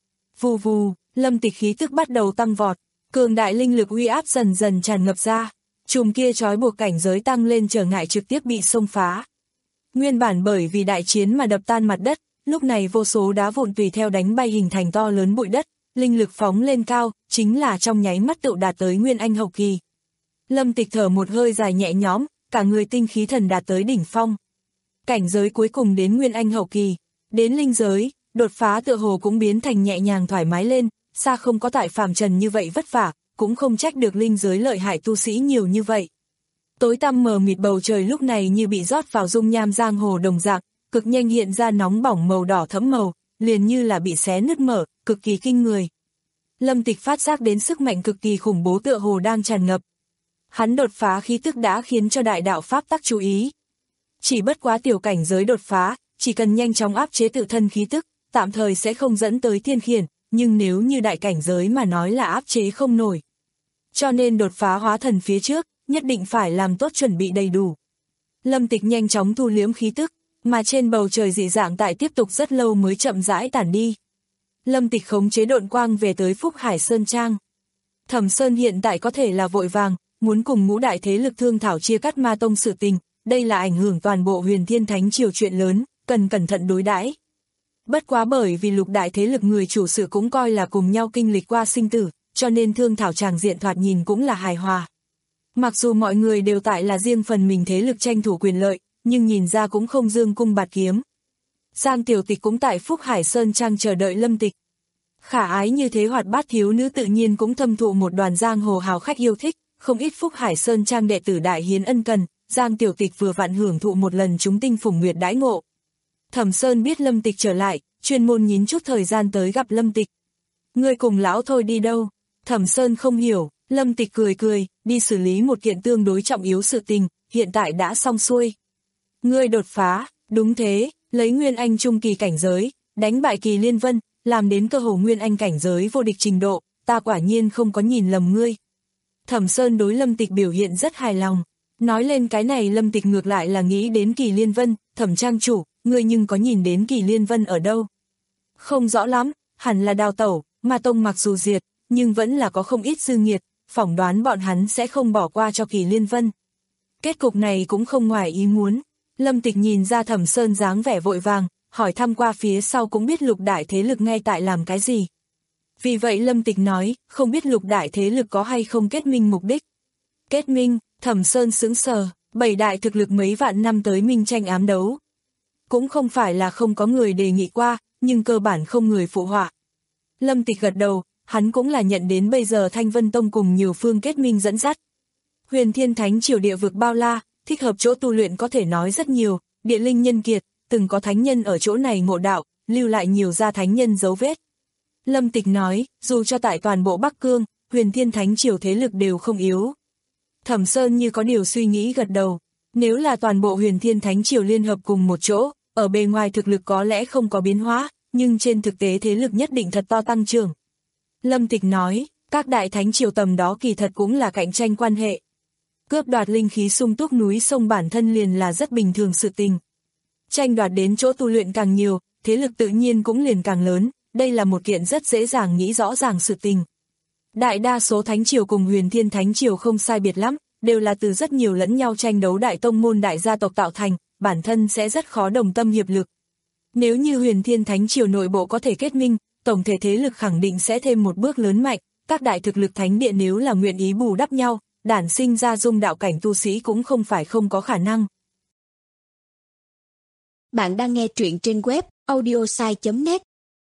Vù vù, Lâm Tịch khí tức bắt đầu tăng vọt, cường đại linh lực uy áp dần dần tràn ngập ra, chùm kia trói buộc cảnh giới tăng lên trở ngại trực tiếp bị xông phá. Nguyên bản bởi vì đại chiến mà đập tan mặt đất, lúc này vô số đá vụn tùy theo đánh bay hình thành to lớn bụi đất, linh lực phóng lên cao, chính là trong nháy mắt tựu đạt tới Nguyên Anh hậu kỳ. Lâm Tịch thở một hơi dài nhẹ nhõm, cả người tinh khí thần đạt tới đỉnh phong. Cảnh giới cuối cùng đến Nguyên Anh hậu kỳ, đến linh giới, đột phá tựa hồ cũng biến thành nhẹ nhàng thoải mái lên, xa không có tại phàm trần như vậy vất vả, cũng không trách được linh giới lợi hại tu sĩ nhiều như vậy. Tối tăm mờ mịt bầu trời lúc này như bị rót vào dung nham giang hồ đồng dạng, cực nhanh hiện ra nóng bỏng màu đỏ thẫm màu, liền như là bị xé nứt mở, cực kỳ kinh người. Lâm Tịch phát giác đến sức mạnh cực kỳ khủng bố tựa hồ đang tràn ngập. Hắn đột phá khí tức đã khiến cho đại đạo pháp tắc chú ý. Chỉ bất quá tiểu cảnh giới đột phá, chỉ cần nhanh chóng áp chế tự thân khí tức, tạm thời sẽ không dẫn tới thiên khiển, nhưng nếu như đại cảnh giới mà nói là áp chế không nổi. Cho nên đột phá hóa thần phía trước, nhất định phải làm tốt chuẩn bị đầy đủ. Lâm Tịch nhanh chóng thu liễm khí tức, mà trên bầu trời dị dạng tại tiếp tục rất lâu mới chậm rãi tản đi. Lâm Tịch khống chế độn quang về tới Phúc Hải Sơn Trang. Thẩm Sơn hiện tại có thể là vội vàng, muốn cùng ngũ đại thế lực thương thảo chia cắt ma tông sự tình, đây là ảnh hưởng toàn bộ Huyền Thiên Thánh Triều chuyện lớn, cần cẩn thận đối đãi. Bất quá bởi vì lục đại thế lực người chủ sự cũng coi là cùng nhau kinh lịch qua sinh tử, cho nên thương thảo tràng diện thoạt nhìn cũng là hài hòa. Mặc dù mọi người đều tại là riêng phần mình thế lực tranh thủ quyền lợi, nhưng nhìn ra cũng không dương cung bạt kiếm. Giang Tiểu Tịch cũng tại Phúc Hải Sơn Trang chờ đợi Lâm Tịch. Khả ái như thế hoạt bát thiếu nữ tự nhiên cũng thâm thụ một đoàn giang hồ hào khách yêu thích, không ít Phúc Hải Sơn Trang đệ tử đại hiến ân cần, Giang Tiểu Tịch vừa vặn hưởng thụ một lần chúng tinh phùng nguyệt đãi ngộ. Thẩm Sơn biết Lâm Tịch trở lại, chuyên môn nhín chút thời gian tới gặp Lâm Tịch. Ngươi cùng lão thôi đi đâu? Thẩm Sơn không hiểu, Lâm Tịch cười cười, đi xử lý một kiện tương đối trọng yếu sự tình, hiện tại đã xong xuôi. Ngươi đột phá, đúng thế, lấy Nguyên Anh trung kỳ cảnh giới, đánh bại Kỳ Liên Vân, làm đến cơ hồ Nguyên Anh cảnh giới vô địch trình độ, ta quả nhiên không có nhìn lầm ngươi. Thẩm Sơn đối Lâm Tịch biểu hiện rất hài lòng, nói lên cái này Lâm Tịch ngược lại là nghĩ đến Kỳ Liên Vân, Thẩm trang chủ, ngươi nhưng có nhìn đến Kỳ Liên Vân ở đâu? Không rõ lắm, hẳn là đào tẩu, ma tông mặc dù diệt, nhưng vẫn là có không ít dư nghiệt, phỏng đoán bọn hắn sẽ không bỏ qua cho Kỳ Liên Vân. Kết cục này cũng không ngoài ý muốn. Lâm Tịch nhìn ra Thẩm Sơn dáng vẻ vội vàng, hỏi thăm qua phía sau cũng biết lục đại thế lực ngay tại làm cái gì. Vì vậy Lâm Tịch nói, không biết lục đại thế lực có hay không kết minh mục đích. Kết minh, Thẩm Sơn sững sờ, bảy đại thực lực mấy vạn năm tới minh tranh ám đấu. Cũng không phải là không có người đề nghị qua, nhưng cơ bản không người phụ họa. Lâm Tịch gật đầu, hắn cũng là nhận đến bây giờ Thanh Vân Tông cùng nhiều phương kết minh dẫn dắt. Huyền Thiên Thánh Triều địa vực bao la, thích hợp chỗ tu luyện có thể nói rất nhiều, địa linh nhân kiệt, từng có thánh nhân ở chỗ này ngộ đạo, lưu lại nhiều gia thánh nhân dấu vết. Lâm Tịch nói, dù cho tại toàn bộ Bắc Cương, Huyền Thiên Thánh Triều thế lực đều không yếu. Thẩm Sơn như có điều suy nghĩ gật đầu, nếu là toàn bộ Huyền Thiên Thánh Triều liên hợp cùng một chỗ, ở bề ngoài thực lực có lẽ không có biến hóa, nhưng trên thực tế thế lực nhất định thật to tăng trưởng. Lâm Tịch nói, các đại thánh triều tầm đó kỳ thật cũng là cạnh tranh quan hệ. Cướp đoạt linh khí sung túc núi sông bản thân liền là rất bình thường sự tình. Tranh đoạt đến chỗ tu luyện càng nhiều, thế lực tự nhiên cũng liền càng lớn, đây là một kiện rất dễ dàng nghĩ rõ ràng sự tình. Đại đa số Thánh Triều cùng Huyền Thiên Thánh Triều không sai biệt lắm, đều là từ rất nhiều lẫn nhau tranh đấu đại tông môn đại gia tộc tạo thành, bản thân sẽ rất khó đồng tâm hiệp lực. Nếu như Huyền Thiên Thánh Triều nội bộ có thể kết minh, tổng thể thế lực khẳng định sẽ thêm một bước lớn mạnh, các đại thực lực thánh địa nếu là nguyện ý bù đắp nhau, đản sinh ra dung đạo cảnh tu sĩ cũng không phải không có khả năng. Bạn đang nghe truyện trên web audiosai chấm net.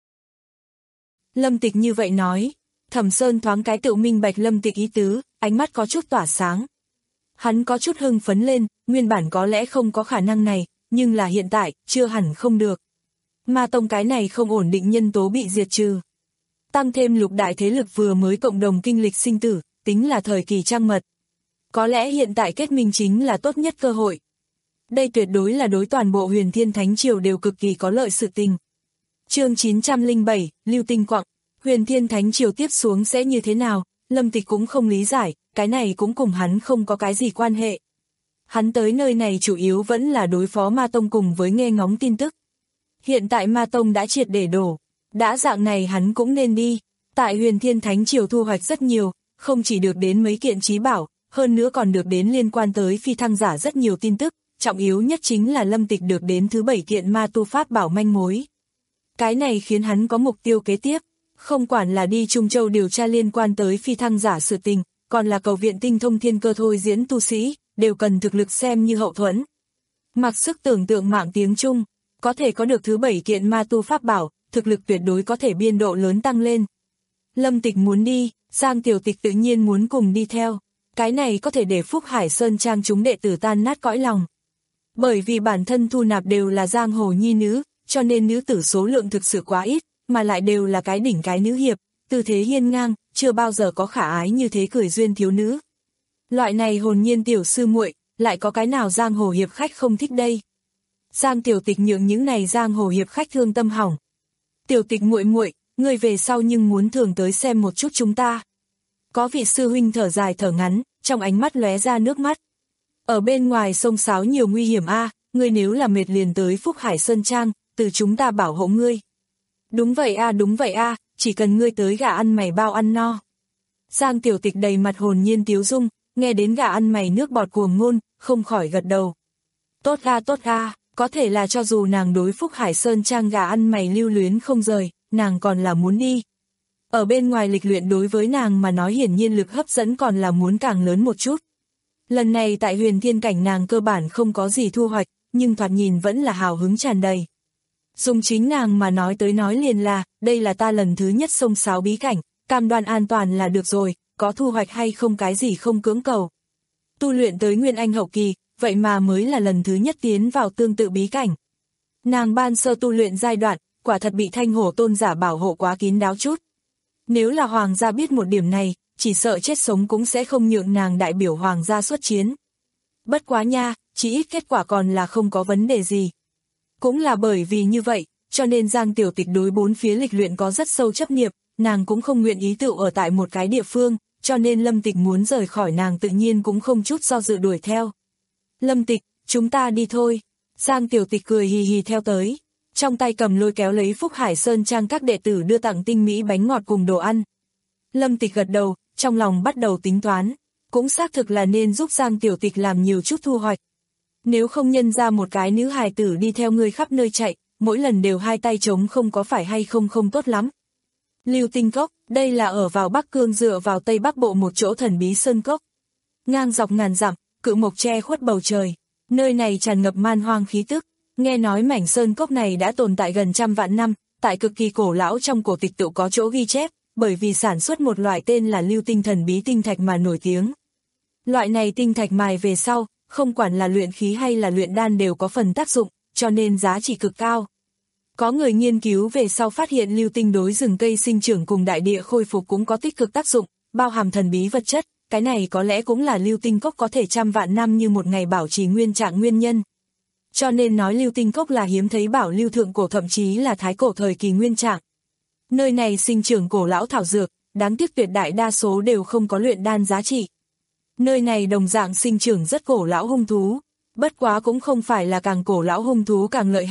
Lâm Tịch như vậy nói, Thẩm Sơn thoáng cái tự minh bạch Lâm Tịch ý tứ, ánh mắt có chút tỏa sáng. Hắn có chút hưng phấn lên, nguyên bản có lẽ không có khả năng này, nhưng là hiện tại, chưa hẳn không được. Ma tông cái này không ổn định nhân tố bị diệt trừ. Tăng thêm lục đại thế lực vừa mới cộng đồng kinh lịch sinh tử, tính là thời kỳ trăng mật. Có lẽ hiện tại kết minh chính là tốt nhất cơ hội. Đây tuyệt đối là đối toàn bộ Huyền Thiên Thánh Triều đều cực kỳ có lợi sự tình. Chương chín trăm lẻ bảy, Lưu Tinh Quặng, Huyền Thiên Thánh Triều tiếp xuống sẽ như thế nào, Lâm Tịch cũng không lý giải, cái này cũng cùng hắn không có cái gì quan hệ. Hắn tới nơi này chủ yếu vẫn là đối phó Ma Tông cùng với nghe ngóng tin tức. Hiện tại Ma Tông đã triệt để đổ, đã dạng này hắn cũng nên đi. Tại Huyền Thiên Thánh Triều thu hoạch rất nhiều, không chỉ được đến mấy kiện trí bảo, hơn nữa còn được đến liên quan tới phi thăng giả rất nhiều tin tức, trọng yếu nhất chính là Lâm Tịch được đến thứ bảy kiện ma tu pháp bảo manh mối. Cái này khiến hắn có mục tiêu kế tiếp, không quản là đi Trung Châu điều tra liên quan tới phi thăng giả sự tình, còn là cầu viện tinh thông thiên cơ thôi diễn tu sĩ, đều cần thực lực xem như hậu thuẫn. Mặc sức tưởng tượng mạng tiếng Trung, có thể có được thứ bảy kiện ma tu pháp bảo, thực lực tuyệt đối có thể biên độ lớn tăng lên. Lâm Tịch muốn đi, Giang Tiểu Tịch tự nhiên muốn cùng đi theo, cái này có thể để Phúc Hải Sơn Trang chúng đệ tử tan nát cõi lòng. Bởi vì bản thân thu nạp đều là giang hồ nhi nữ, cho nên nữ tử số lượng thực sự quá ít, mà lại đều là cái đỉnh cái nữ hiệp, tư thế hiên ngang, chưa bao giờ có khả ái như thế cười duyên thiếu nữ. Loại này hồn nhiên tiểu sư muội, lại có cái nào giang hồ hiệp khách không thích đây? Giang Tiểu Tịch nhượng những này giang hồ hiệp khách thương tâm hỏng. Tiểu Tịch muội muội, người về sau nhưng muốn thường tới xem một chút chúng ta. Có vị sư huynh thở dài thở ngắn, trong ánh mắt lóe ra nước mắt. Ở bên ngoài sông sáo nhiều nguy hiểm a, à, ngươi nếu là mệt liền tới Phúc Hải Sơn Trang, từ chúng ta bảo hộ ngươi. Đúng vậy a, à, đúng vậy a, à, chỉ cần ngươi tới gà ăn mày bao ăn no. Giang Tiểu Tịch đầy mặt hồn nhiên tiếu dung, nghe đến gà ăn mày nước bọt cuồng ngôn, không khỏi gật đầu. Tốt ga tốt ga, có thể là cho dù nàng đối Phúc Hải Sơn Trang gà ăn mày lưu luyến không rời, nàng còn là muốn đi. Ở bên ngoài lịch luyện đối với nàng mà nói hiển nhiên lực hấp dẫn còn là muốn càng lớn một chút. Lần này tại Huyền Thiên Cảnh nàng cơ bản không có gì thu hoạch, nhưng thoạt nhìn vẫn là hào hứng tràn đầy. Dùng chính nàng mà nói tới nói liền là, đây là ta lần thứ nhất xông xáo bí cảnh, cam đoan an toàn là được rồi, có thu hoạch hay không cái gì không cưỡng cầu. Tu luyện tới Nguyên Anh hậu kỳ, vậy mà mới là lần thứ nhất tiến vào tương tự bí cảnh. Nàng ban sơ tu luyện giai đoạn, quả thật bị Thanh Hổ tôn giả bảo hộ quá kín đáo chút. Nếu là Hoàng gia biết một điểm này, chỉ sợ chết sống cũng sẽ không nhượng nàng đại biểu Hoàng gia xuất chiến. Bất quá nha, chỉ ít kết quả còn là không có vấn đề gì. Cũng là bởi vì như vậy, cho nên Giang Tiểu Tịch đối bốn phía lịch luyện có rất sâu chấp niệm, nàng cũng không nguyện ý tự ở tại một cái địa phương, cho nên Lâm Tịch muốn rời khỏi nàng tự nhiên cũng không chút do dự đuổi theo. Lâm Tịch, chúng ta đi thôi. Giang Tiểu Tịch cười hì hì theo tới, trong tay cầm lôi kéo lấy Phúc Hải Sơn Trang các đệ tử đưa tặng tinh mỹ bánh ngọt cùng đồ ăn. Lâm Tịch gật đầu, trong lòng bắt đầu tính toán, cũng xác thực là nên giúp Giang Tiểu Tịch làm nhiều chút thu hoạch. Nếu không nhân ra một cái nữ hài tử đi theo người khắp nơi chạy, mỗi lần đều hai tay trống không có phải hay không không tốt lắm. Lưu Tinh Cốc, đây là ở vào Bắc Cương dựa vào Tây Bắc Bộ một chỗ thần bí sơn cốc. Ngang dọc ngàn dặm, cự mộc che khuất bầu trời, nơi này tràn ngập man hoang khí tức. Nghe nói mảnh sơn cốc này đã tồn tại gần trăm vạn năm, tại cực kỳ cổ lão trong cổ tịch tự có chỗ ghi chép, bởi vì sản xuất một loại tên là lưu tinh thần bí tinh thạch mà nổi tiếng. Loại này tinh thạch mài về sau, không quản là luyện khí hay là luyện đan đều có phần tác dụng, cho nên giá trị cực cao. Có người nghiên cứu về sau phát hiện lưu tinh đối rừng cây sinh trưởng cùng đại địa khôi phục cũng có tích cực tác dụng, bao hàm thần bí vật chất, cái này có lẽ cũng là lưu tinh cốc có thể trăm vạn năm như một ngày bảo trì nguyên trạng nguyên nhân. Cho nên nói lưu tinh cốc là hiếm thấy bảo lưu thượng cổ thậm chí là thái cổ thời kỳ nguyên trạng. Nơi này sinh trưởng cổ lão thảo dược, đáng tiếc tuyệt đại đa số đều không có luyện đan giá trị. Nơi này đồng dạng sinh trưởng rất cổ lão hung thú, bất quá cũng không phải là càng cổ lão hung thú càng lợi hại,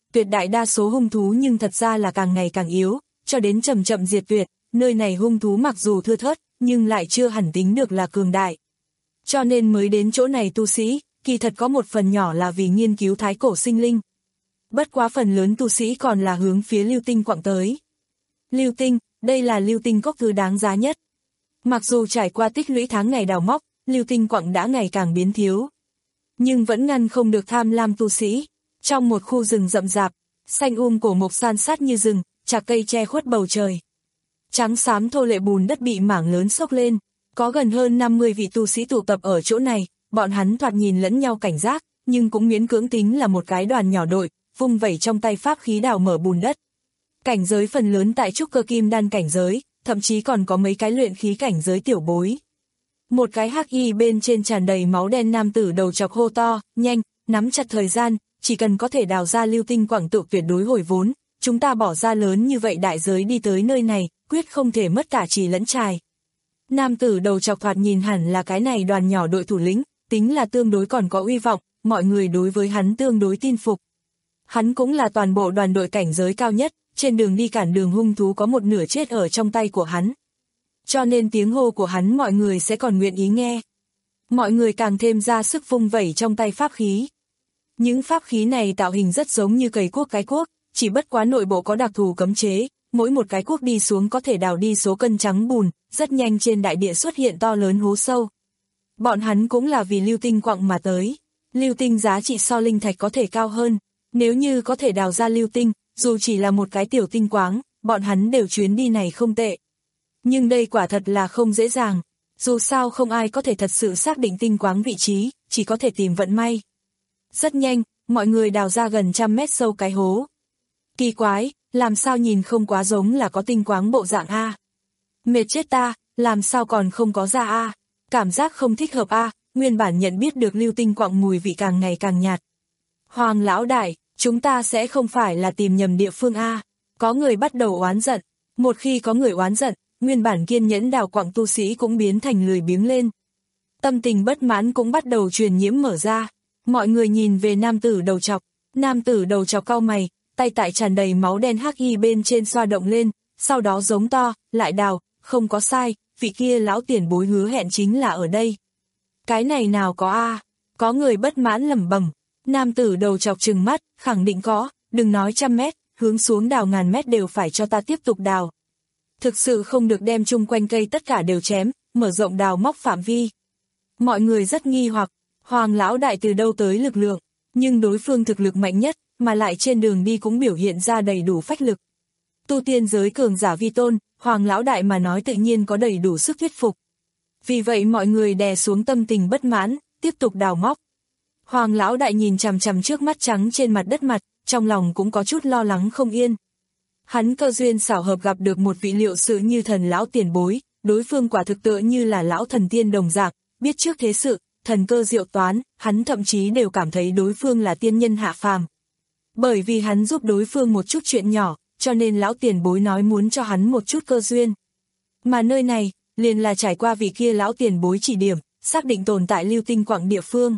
tuyệt đại đa số hung thú nhưng thật ra là càng ngày càng yếu, cho đến chậm chậm diệt tuyệt, nơi này hung thú mặc dù thưa thớt, nhưng lại chưa hẳn tính được là cường đại. Cho nên mới đến chỗ này tu sĩ, kỳ thật có một phần nhỏ là vì nghiên cứu thái cổ sinh linh. Bất quá phần lớn tu sĩ còn là hướng phía lưu tinh quặng tới. Lưu tinh, đây là lưu tinh cốc thứ đáng giá nhất. Mặc dù trải qua tích lũy tháng ngày đào móc, lưu tinh quặng đã ngày càng biến thiếu. Nhưng vẫn ngăn không được tham lam tu sĩ. Trong một khu rừng rậm rạp, xanh um cổ mộc san sát như rừng, chạc cây che khuất bầu trời. Trắng xám thô lệ bùn đất bị mảng lớn xốc lên, có gần hơn năm mươi vị tu sĩ tụ tập ở chỗ này, bọn hắn thoạt nhìn lẫn nhau cảnh giác, nhưng cũng miễn cưỡng tính là một cái đoàn nhỏ đội, vung vẩy trong tay pháp khí đào mở bùn đất. Cảnh giới phần lớn tại trúc cơ kim đan cảnh giới, thậm chí còn có mấy cái luyện khí cảnh giới tiểu bối. Một cái hắc y bên trên tràn đầy máu đen nam tử đầu chọc hô to, nhanh, nắm chặt thời gian, chỉ cần có thể đào ra lưu tinh quặng tự tuyệt đối hồi vốn, chúng ta bỏ ra lớn như vậy đại giới đi tới nơi này, quyết không thể mất cả trì lẫn trài. Nam tử đầu chọc thoạt nhìn hẳn là cái này đoàn nhỏ đội thủ lĩnh, tính là tương đối còn có uy vọng, mọi người đối với hắn tương đối tin phục. Hắn cũng là toàn bộ đoàn đội cảnh giới cao nhất, trên đường đi cản đường hung thú có một nửa chết ở trong tay của hắn. Cho nên tiếng hô của hắn mọi người sẽ còn nguyện ý nghe. Mọi người càng thêm ra sức vung vẩy trong tay pháp khí. Những pháp khí này tạo hình rất giống như cầy cuốc cái cuốc, chỉ bất quá nội bộ có đặc thù cấm chế, mỗi một cái cuốc đi xuống có thể đào đi số cân trắng bùn, rất nhanh trên đại địa xuất hiện to lớn hố sâu. Bọn hắn cũng là vì lưu tinh quặng mà tới. Lưu tinh giá trị so linh thạch có thể cao hơn, nếu như có thể đào ra lưu tinh, dù chỉ là một cái tiểu tinh quáng, bọn hắn đều chuyến đi này không tệ. Nhưng đây quả thật là không dễ dàng, dù sao không ai có thể thật sự xác định tinh quáng vị trí, chỉ có thể tìm vận may. Rất nhanh, mọi người đào ra gần trăm mét sâu cái hố. Kỳ quái, làm sao nhìn không quá giống là có tinh quáng bộ dạng A. Mệt chết ta, làm sao còn không có ra A. Cảm giác không thích hợp A, nguyên bản nhận biết được lưu tinh quặng mùi vị càng ngày càng nhạt. Hoàng lão đại, chúng ta sẽ không phải là tìm nhầm địa phương A. Có người bắt đầu oán giận, một khi có người oán giận, nguyên bản kiên nhẫn đào quặng tu sĩ cũng biến thành lười biếng lên. Tâm tình bất mãn cũng bắt đầu truyền nhiễm mở ra. Mọi người nhìn về nam tử đầu chọc, nam tử đầu chọc cau mày, tay tại tràn đầy máu đen hắc y bên trên xoa động lên, sau đó giống to, lại đào, không có sai, vị kia lão tiền bối hứa hẹn chính là ở đây. Cái này nào có a? Có người bất mãn lẩm bẩm. Nam tử đầu chọc trừng mắt, khẳng định có, đừng nói trăm mét, hướng xuống đào ngàn mét đều phải cho ta tiếp tục đào. Thực sự không được đem chung quanh cây tất cả đều chém, mở rộng đào móc phạm vi. Mọi người rất nghi hoặc, Hoàng lão đại từ đâu tới lực lượng, nhưng đối phương thực lực mạnh nhất, mà lại trên đường đi cũng biểu hiện ra đầy đủ phách lực. Tu tiên giới cường giả vi tôn, Hoàng lão đại mà nói tự nhiên có đầy đủ sức thuyết phục. Vì vậy mọi người đè xuống tâm tình bất mãn, tiếp tục đào móc. Hoàng lão đại nhìn chằm chằm trước mắt trắng trên mặt đất mặt, trong lòng cũng có chút lo lắng không yên. Hắn cơ duyên xảo hợp gặp được một vị liệu sự như thần lão tiền bối, đối phương quả thực tựa như là lão thần tiên đồng dạng, biết trước thế sự, thần cơ diệu toán, hắn thậm chí đều cảm thấy đối phương là tiên nhân hạ phàm. Bởi vì hắn giúp đối phương một chút chuyện nhỏ, cho nên lão tiền bối nói muốn cho hắn một chút cơ duyên. Mà nơi này, liền là trải qua vị kia lão tiền bối chỉ điểm, xác định tồn tại lưu tinh quặng địa phương.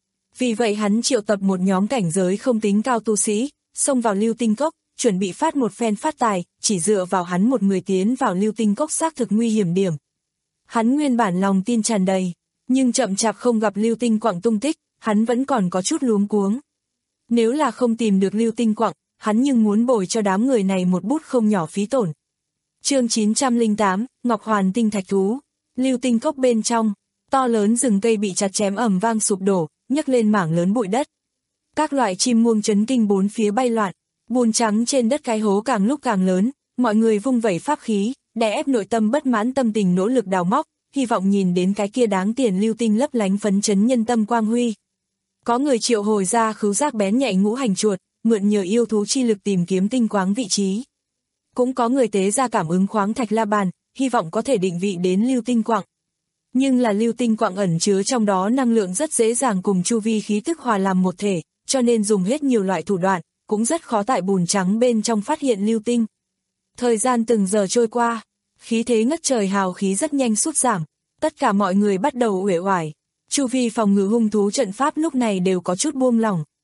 Vì vậy hắn triệu tập một nhóm cảnh giới không tính cao tu sĩ, xông vào lưu tinh cốc, chuẩn bị phát một phen phát tài, chỉ dựa vào hắn một người tiến vào lưu tinh cốc xác thực nguy hiểm điểm. Hắn nguyên bản lòng tin tràn đầy, nhưng chậm chạp không gặp lưu tinh quặng tung tích, hắn vẫn còn có chút luống cuống. Nếu là không tìm được lưu tinh quặng, hắn nhưng muốn bồi cho đám người này một bút không nhỏ phí tổn. Chương chín trăm lẻ tám, Ngọc Hoàn tinh thạch thú. Lưu tinh cốc bên trong, to lớn rừng cây bị chặt chém ầm vang sụp đổ, nhấc lên mảng lớn bụi đất. Các loại chim muông chấn kinh bốn phía bay loạn, bùn trắng trên đất cái hố càng lúc càng lớn, mọi người vung vẩy pháp khí, đè ép nội tâm bất mãn tâm tình nỗ lực đào móc, hy vọng nhìn đến cái kia đáng tiền lưu tinh lấp lánh phấn chấn nhân tâm quang huy. Có người triệu hồi ra khứu giác bén nhạy ngũ hành chuột, mượn nhờ yêu thú chi lực tìm kiếm tinh quáng vị trí. Cũng có người tế ra cảm ứng khoáng thạch la bàn, hy vọng có thể định vị đến lưu tinh quặng. Nhưng là lưu tinh quặng ẩn chứa trong đó năng lượng rất dễ dàng cùng chu vi khí tức hòa làm một thể, cho nên dùng hết nhiều loại thủ đoạn, cũng rất khó tại bùn trắng bên trong phát hiện lưu tinh. Thời gian từng giờ trôi qua, khí thế ngất trời hào khí rất nhanh sút giảm, tất cả mọi người bắt đầu uể oải. Chu vi phòng ngự hung thú trận pháp lúc này đều có chút buông lỏng.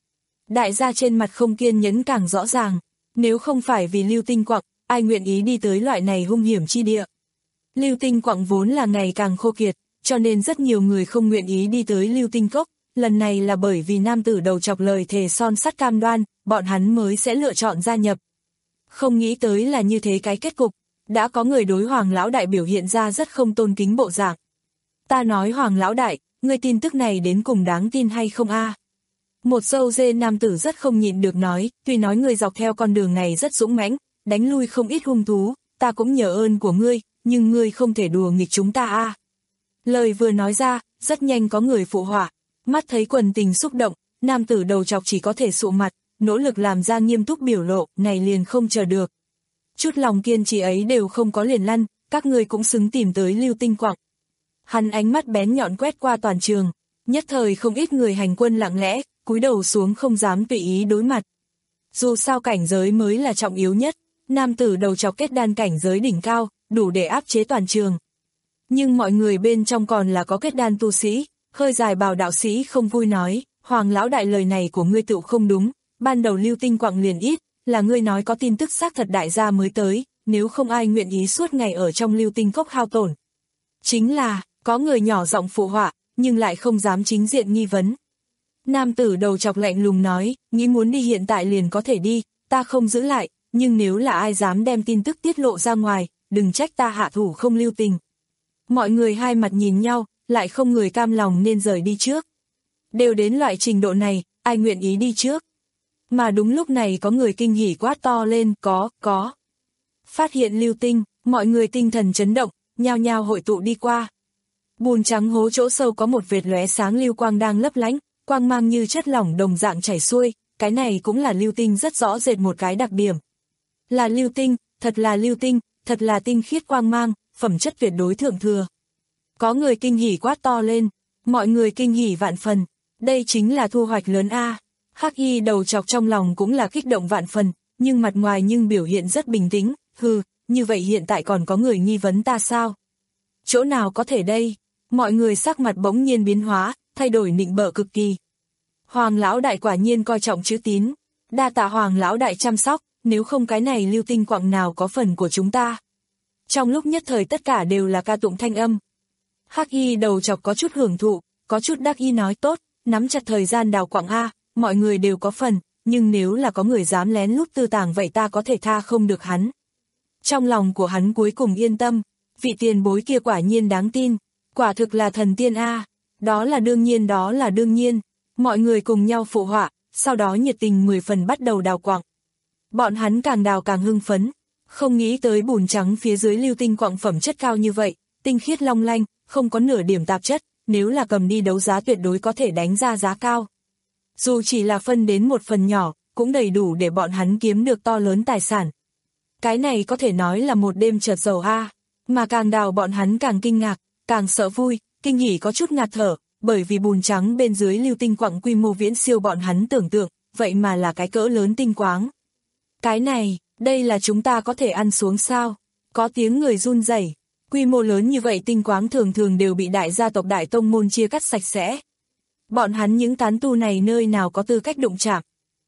Đại gia trên mặt không kiên nhẫn càng rõ ràng, nếu không phải vì lưu tinh quặng, ai nguyện ý đi tới loại này hung hiểm chi địa. Lưu tinh quặng vốn là ngày càng khô kiệt, cho nên rất nhiều người không nguyện ý đi tới lưu tinh cốc, lần này là bởi vì nam tử đầu chọc lời thề son sắt cam đoan, bọn hắn mới sẽ lựa chọn gia nhập. Không nghĩ tới là như thế cái kết cục, đã có người đối Hoàng lão đại biểu hiện ra rất không tôn kính bộ dạng. Ta nói Hoàng lão đại, ngươi tin tức này đến cùng đáng tin hay không a? Một râu dê nam tử rất không nhịn được nói, tuy nói ngươi dọc theo con đường này rất dũng mãnh, đánh lui không ít hung thú, ta cũng nhờ ơn của ngươi, nhưng ngươi không thể đùa nghịch chúng ta a. Lời vừa nói ra, rất nhanh có người phụ họa, mắt thấy quần tình xúc động, nam tử đầu chọc chỉ có thể sụ mặt, nỗ lực làm ra nghiêm túc biểu lộ, này liền không chờ được. Chút lòng kiên trì ấy đều không có liền lăn, các ngươi cũng xứng tìm tới lưu tinh quặng. Hắn ánh mắt bén nhọn quét qua toàn trường, nhất thời không ít người hành quân lặng lẽ, cúi đầu xuống không dám tùy ý đối mặt. Dù sao cảnh giới mới là trọng yếu nhất, nam tử đầu chọc kết đan cảnh giới đỉnh cao, đủ để áp chế toàn trường. Nhưng mọi người bên trong còn là có kết đan tu sĩ, hơi dài bào đạo sĩ không vui nói, Hoàng lão đại lời này của ngươi tự không đúng, ban đầu lưu tinh quặng liền ít, là ngươi nói có tin tức xác thật đại gia mới tới, nếu không ai nguyện ý suốt ngày ở trong lưu tinh cốc hao tổn. Chính là, có người nhỏ giọng phụ họa, nhưng lại không dám chính diện nghi vấn. Nam tử đầu chọc lạnh lùng nói, nghĩ muốn đi hiện tại liền có thể đi, ta không giữ lại, nhưng nếu là ai dám đem tin tức tiết lộ ra ngoài, đừng trách ta hạ thủ không lưu tình. Mọi người hai mặt nhìn nhau, lại không người cam lòng nên rời đi trước. Đều đến loại trình độ này, ai nguyện ý đi trước. Mà đúng lúc này có người kinh hỉ quát to lên, có, có. Phát hiện lưu tinh, mọi người tinh thần chấn động, nhao nhao hội tụ đi qua. Bùn trắng hố chỗ sâu có một vệt lóe sáng lưu quang đang lấp lánh, quang mang như chất lỏng đồng dạng chảy xuôi, cái này cũng là lưu tinh rất rõ rệt một cái đặc điểm. Là lưu tinh, thật là lưu tinh, thật là tinh khiết quang mang, phẩm chất tuyệt đối thượng thừa. Có người kinh hỉ quát to lên, mọi người kinh hỉ vạn phần, đây chính là thu hoạch lớn a. Hắc y đầu chọc trong lòng cũng là kích động vạn phần, nhưng mặt ngoài nhưng biểu hiện rất bình tĩnh, hừ, như vậy hiện tại còn có người nghi vấn ta sao? Chỗ nào có thể đây? Mọi người sắc mặt bỗng nhiên biến hóa, thay đổi nịnh bợ cực kỳ. Hoàng lão đại quả nhiên coi trọng chữ tín, đa tạ Hoàng lão đại chăm sóc, nếu không cái này lưu tinh quặng nào có phần của chúng ta. Trong lúc nhất thời tất cả đều là ca tụng thanh âm. Hắc y đầu chọc có chút hưởng thụ, có chút đắc ý nói tốt, nắm chặt thời gian đào quặng a, mọi người đều có phần, nhưng nếu là có người dám lén lút tư tàng vậy ta có thể tha không được hắn. Trong lòng của hắn cuối cùng yên tâm, vị tiền bối kia quả nhiên đáng tin, quả thực là thần tiên a, đó là đương nhiên đó là đương nhiên, mọi người cùng nhau phụ họa, sau đó nhiệt tình mười phần bắt đầu đào quặng. Bọn hắn càng đào càng hưng phấn, không nghĩ tới bùn trắng phía dưới lưu tinh quặng phẩm chất cao như vậy, tinh khiết long lanh, không có nửa điểm tạp chất, nếu là cầm đi đấu giá tuyệt đối có thể đánh ra giá cao. Dù chỉ là phân đến một phần nhỏ, cũng đầy đủ để bọn hắn kiếm được to lớn tài sản. Cái này có thể nói là một đêm chợt giàu a, mà càng đào bọn hắn càng kinh ngạc, càng sợ vui, kinh hỉ có chút ngạt thở, bởi vì bùn trắng bên dưới lưu tinh quặng quy mô viễn siêu bọn hắn tưởng tượng, vậy mà là cái cỡ lớn tinh quáng. Cái này, đây là chúng ta có thể ăn xuống sao? Có tiếng người run rẩy. Quy mô lớn như vậy tinh quáng thường thường đều bị đại gia tộc đại tông môn chia cắt sạch sẽ. Bọn hắn những tán tu này nơi nào có tư cách đụng chạm.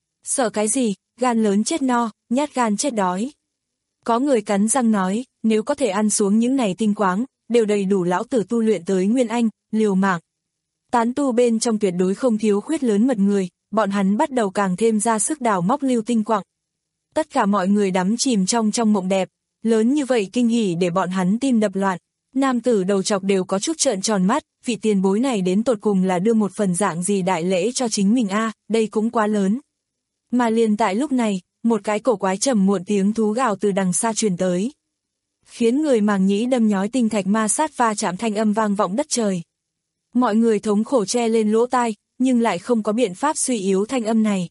Sợ cái gì, gan lớn chết no, nhát gan chết đói. Có người cắn răng nói, nếu có thể ăn xuống những này tinh quáng, đều đầy đủ lão tử tu luyện tới Nguyên Anh, liều mạng. Tán tu bên trong tuyệt đối không thiếu khuyết lớn mật người, bọn hắn bắt đầu càng thêm ra sức đào móc lưu tinh quặng. Tất cả mọi người đắm chìm trong trong mộng đẹp, lớn như vậy kinh hỉ để bọn hắn tim đập loạn. Nam tử đầu chọc đều có chút trợn tròn mắt, vị tiền bối này đến tột cùng là đưa một phần dạng gì đại lễ cho chính mình a, à, đây cũng quá lớn. Mà liền tại lúc này, một cái cổ quái trầm muộn tiếng thú gào từ đằng xa truyền tới. Khiến người màng nhĩ đâm nhói tinh thạch ma sát va chạm thanh âm vang vọng đất trời. Mọi người thống khổ che lên lỗ tai, nhưng lại không có biện pháp suy yếu thanh âm này.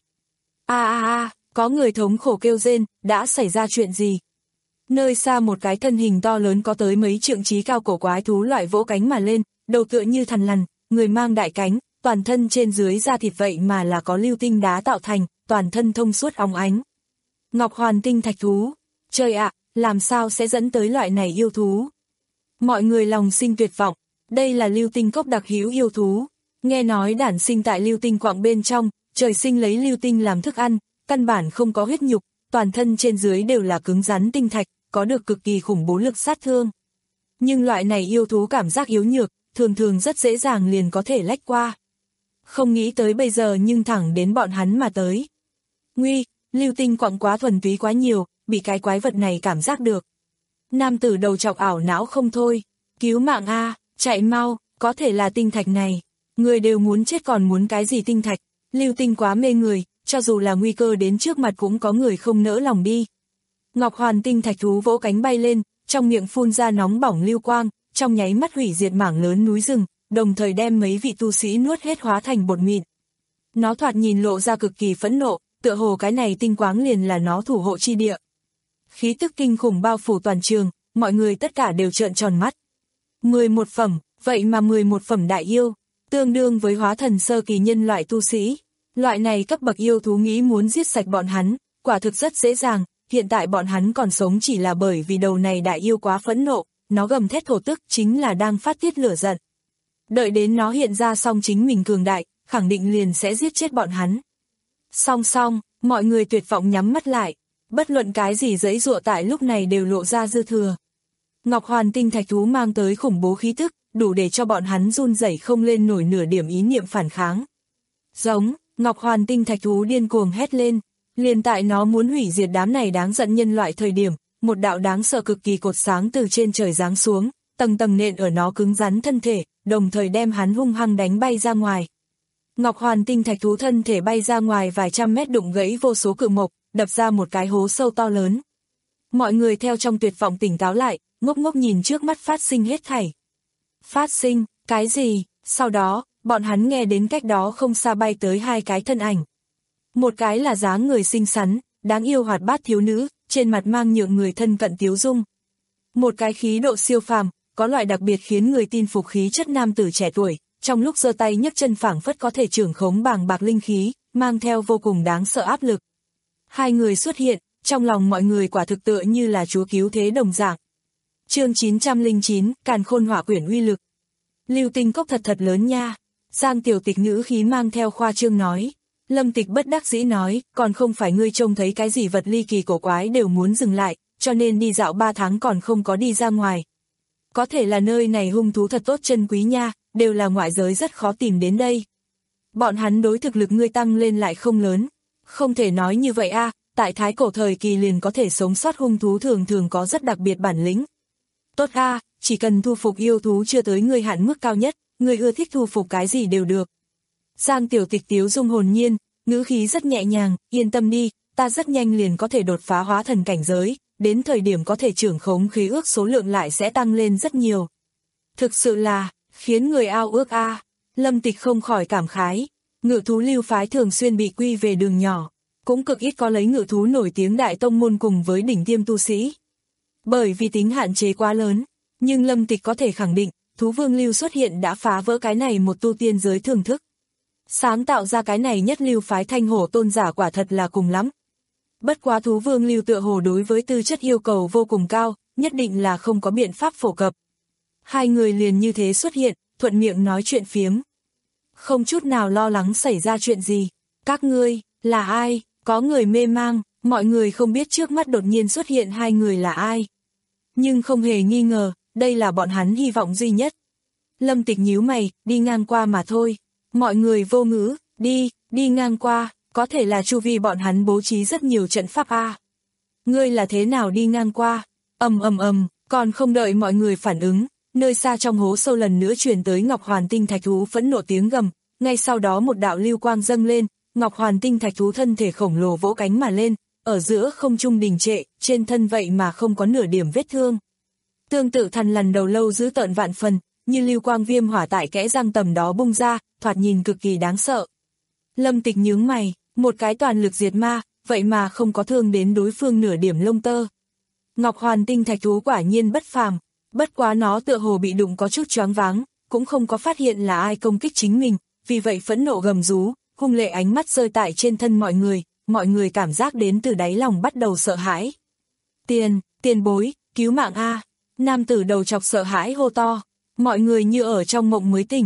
A a a, có người thống khổ kêu rên, đã xảy ra chuyện gì? Nơi xa một cái thân hình to lớn có tới mấy trượng trí cao cổ quái thú loại vỗ cánh mà lên, đầu tựa như thằn lằn, người mang đại cánh, toàn thân trên dưới da thịt vậy mà là có lưu tinh đá tạo thành, toàn thân thông suốt óng ánh. Ngọc hoàn tinh thạch thú, trời ạ, làm sao sẽ dẫn tới loại này yêu thú? Mọi người lòng sinh tuyệt vọng, đây là lưu tinh cốc đặc hữu yêu thú, nghe nói đản sinh tại lưu tinh quặng bên trong, trời sinh lấy lưu tinh làm thức ăn, căn bản không có huyết nhục, toàn thân trên dưới đều là cứng rắn tinh thạch, có được cực kỳ khủng bố lực sát thương. Nhưng loại này yêu thú cảm giác yếu nhược, thường thường rất dễ dàng liền có thể lách qua. Không nghĩ tới bây giờ nhưng thẳng đến bọn hắn mà tới. Nguy, lưu tinh quặng quá thuần túy quá nhiều, bị cái quái vật này cảm giác được. Nam tử đầu chọc ảo não không thôi, cứu mạng a, chạy mau, có thể là tinh thạch này. Người đều muốn chết còn muốn cái gì tinh thạch, lưu tinh quá mê người, cho dù là nguy cơ đến trước mặt cũng có người không nỡ lòng đi. Ngọc Hoàn tinh thạch thú vỗ cánh bay lên, trong miệng phun ra nóng bỏng lưu quang, trong nháy mắt hủy diệt mảng lớn núi rừng, đồng thời đem mấy vị tu sĩ nuốt hết hóa thành bột mịn. Nó thoạt nhìn lộ ra cực kỳ phẫn nộ, tựa hồ cái này tinh quáng liền là nó thủ hộ chi địa. Khí tức kinh khủng bao phủ toàn trường, mọi người tất cả đều trợn tròn mắt. mười một phẩm, vậy mà mười một phẩm đại yêu, tương đương với hóa thần sơ kỳ nhân loại tu sĩ. Loại này cấp bậc yêu thú nghĩ muốn giết sạch bọn hắn, quả thực rất dễ dàng, hiện tại bọn hắn còn sống chỉ là bởi vì đầu này đại yêu quá phẫn nộ, nó gầm thét thổ tức chính là đang phát tiết lửa giận. Đợi đến nó hiện ra xong chính mình cường đại, khẳng định liền sẽ giết chết bọn hắn. Song song, mọi người tuyệt vọng nhắm mắt lại, bất luận cái gì giãy giụa tại lúc này đều lộ ra dư thừa. Ngọc Hoàn tinh thạch thú mang tới khủng bố khí tức, đủ để cho bọn hắn run rẩy không lên nổi nửa điểm ý niệm phản kháng. Giống, Ngọc Hoàn tinh thạch thú điên cuồng hét lên, liền tại nó muốn hủy diệt đám này đáng giận nhân loại thời điểm, một đạo đáng sợ cực kỳ cột sáng từ trên trời giáng xuống, tầng tầng nện ở nó cứng rắn thân thể, đồng thời đem hắn hung hăng đánh bay ra ngoài. Ngọc Hoàn tinh thạch thú thân thể bay ra ngoài vài trăm mét đụng gãy vô số cự mộc, đập ra một cái hố sâu to lớn. Mọi người theo trong tuyệt vọng tỉnh táo lại, ngốc ngốc nhìn trước mắt phát sinh hết thảy. Phát sinh, cái gì? Sau đó, bọn hắn nghe đến cách đó không xa bay tới hai cái thân ảnh. Một cái là dáng người xinh xắn, đáng yêu hoạt bát thiếu nữ, trên mặt mang nhượng người thân cận tiếu dung. Một cái khí độ siêu phàm, có loại đặc biệt khiến người tin phục khí chất nam tử trẻ tuổi, trong lúc giơ tay nhấc chân phảng phất có thể trưởng khống bàng bạc linh khí, mang theo vô cùng đáng sợ áp lực. Hai người xuất hiện, trong lòng mọi người quả thực tựa như là chúa cứu thế đồng dạng. Chương chín trăm lẻ chín, Càn Khôn Hỏa Quyển uy lực. Lưu tinh cốc thật thật lớn nha. Giang Tiểu Tịch ngữ khí mang theo khoa trương nói. Lâm Tịch bất đắc dĩ nói, còn không phải ngươi trông thấy cái gì vật ly kỳ cổ quái đều muốn dừng lại, cho nên đi dạo ba tháng còn không có đi ra ngoài. Có thể là nơi này hung thú thật tốt chân quý nha, đều là ngoại giới rất khó tìm đến đây. Bọn hắn đối thực lực ngươi tăng lên lại không lớn. Không thể nói như vậy a, tại thái cổ thời kỳ liền có thể sống sót hung thú thường thường có rất đặc biệt bản lĩnh. Tốt a, chỉ cần thu phục yêu thú chưa tới ngươi hạn mức cao nhất, ngươi ưa thích thu phục cái gì đều được. Giang Tiểu Tịch tiếu dung hồn nhiên, ngữ khí rất nhẹ nhàng, yên tâm đi, ta rất nhanh liền có thể đột phá hóa thần cảnh giới, đến thời điểm có thể trưởng khống khí ước số lượng lại sẽ tăng lên rất nhiều. Thực sự là, khiến người ao ước a. Lâm Tịch không khỏi cảm khái, ngự thú lưu phái thường xuyên bị quy về đường nhỏ, cũng cực ít có lấy ngự thú nổi tiếng đại tông môn cùng với đỉnh tiêm tu sĩ. Bởi vì tính hạn chế quá lớn, nhưng Lâm Tịch có thể khẳng định, thú vương lưu xuất hiện đã phá vỡ cái này một tu tiên giới thưởng thức. Sáng tạo ra cái này nhất lưu phái thanh hổ tôn giả quả thật là cùng lắm. Bất quá thú vương lưu tựa hồ đối với tư chất yêu cầu vô cùng cao, nhất định là không có biện pháp phổ cập. Hai người liền như thế xuất hiện, thuận miệng nói chuyện phiếm. Không chút nào lo lắng xảy ra chuyện gì. Các ngươi, là ai? Có người mê mang, mọi người không biết trước mắt đột nhiên xuất hiện hai người là ai. Nhưng không hề nghi ngờ, đây là bọn hắn hy vọng duy nhất. Lâm Tịch nhíu mày, đi ngang qua mà thôi. Mọi người vô ngữ, đi, đi ngang qua, có thể là chu vi bọn hắn bố trí rất nhiều trận pháp a. Ngươi là thế nào đi ngang qua? Ầm ầm ầm, còn không đợi mọi người phản ứng, nơi xa trong hố sâu lần nữa truyền tới Ngọc Hoàn tinh thạch thú phẫn nộ tiếng gầm, ngay sau đó một đạo lưu quang dâng lên, Ngọc Hoàn tinh thạch thú thân thể khổng lồ vỗ cánh mà lên, ở giữa không trung đình trệ, trên thân vậy mà không có nửa điểm vết thương. Tương tự Thằn Lằn đầu lâu dữ tợn vạn phần, như lưu quang viêm hỏa tại kẽ răng tầm đó bung ra, thoạt nhìn cực kỳ đáng sợ. Lâm Tịch nhướng mày, một cái toàn lực diệt ma, vậy mà không có thương đến đối phương nửa điểm lông tơ. Ngọc Hoàn tinh thạch thú quả nhiên bất phàm, bất quá nó tựa hồ bị đụng có chút choáng váng, cũng không có phát hiện là ai công kích chính mình, vì vậy phẫn nộ gầm rú, hung lệ ánh mắt rơi tại trên thân mọi người, mọi người cảm giác đến từ đáy lòng bắt đầu sợ hãi. Tiền, tiền bối, cứu mạng a! Nam tử đầu chọc sợ hãi hô to, mọi người như ở trong mộng mới tỉnh.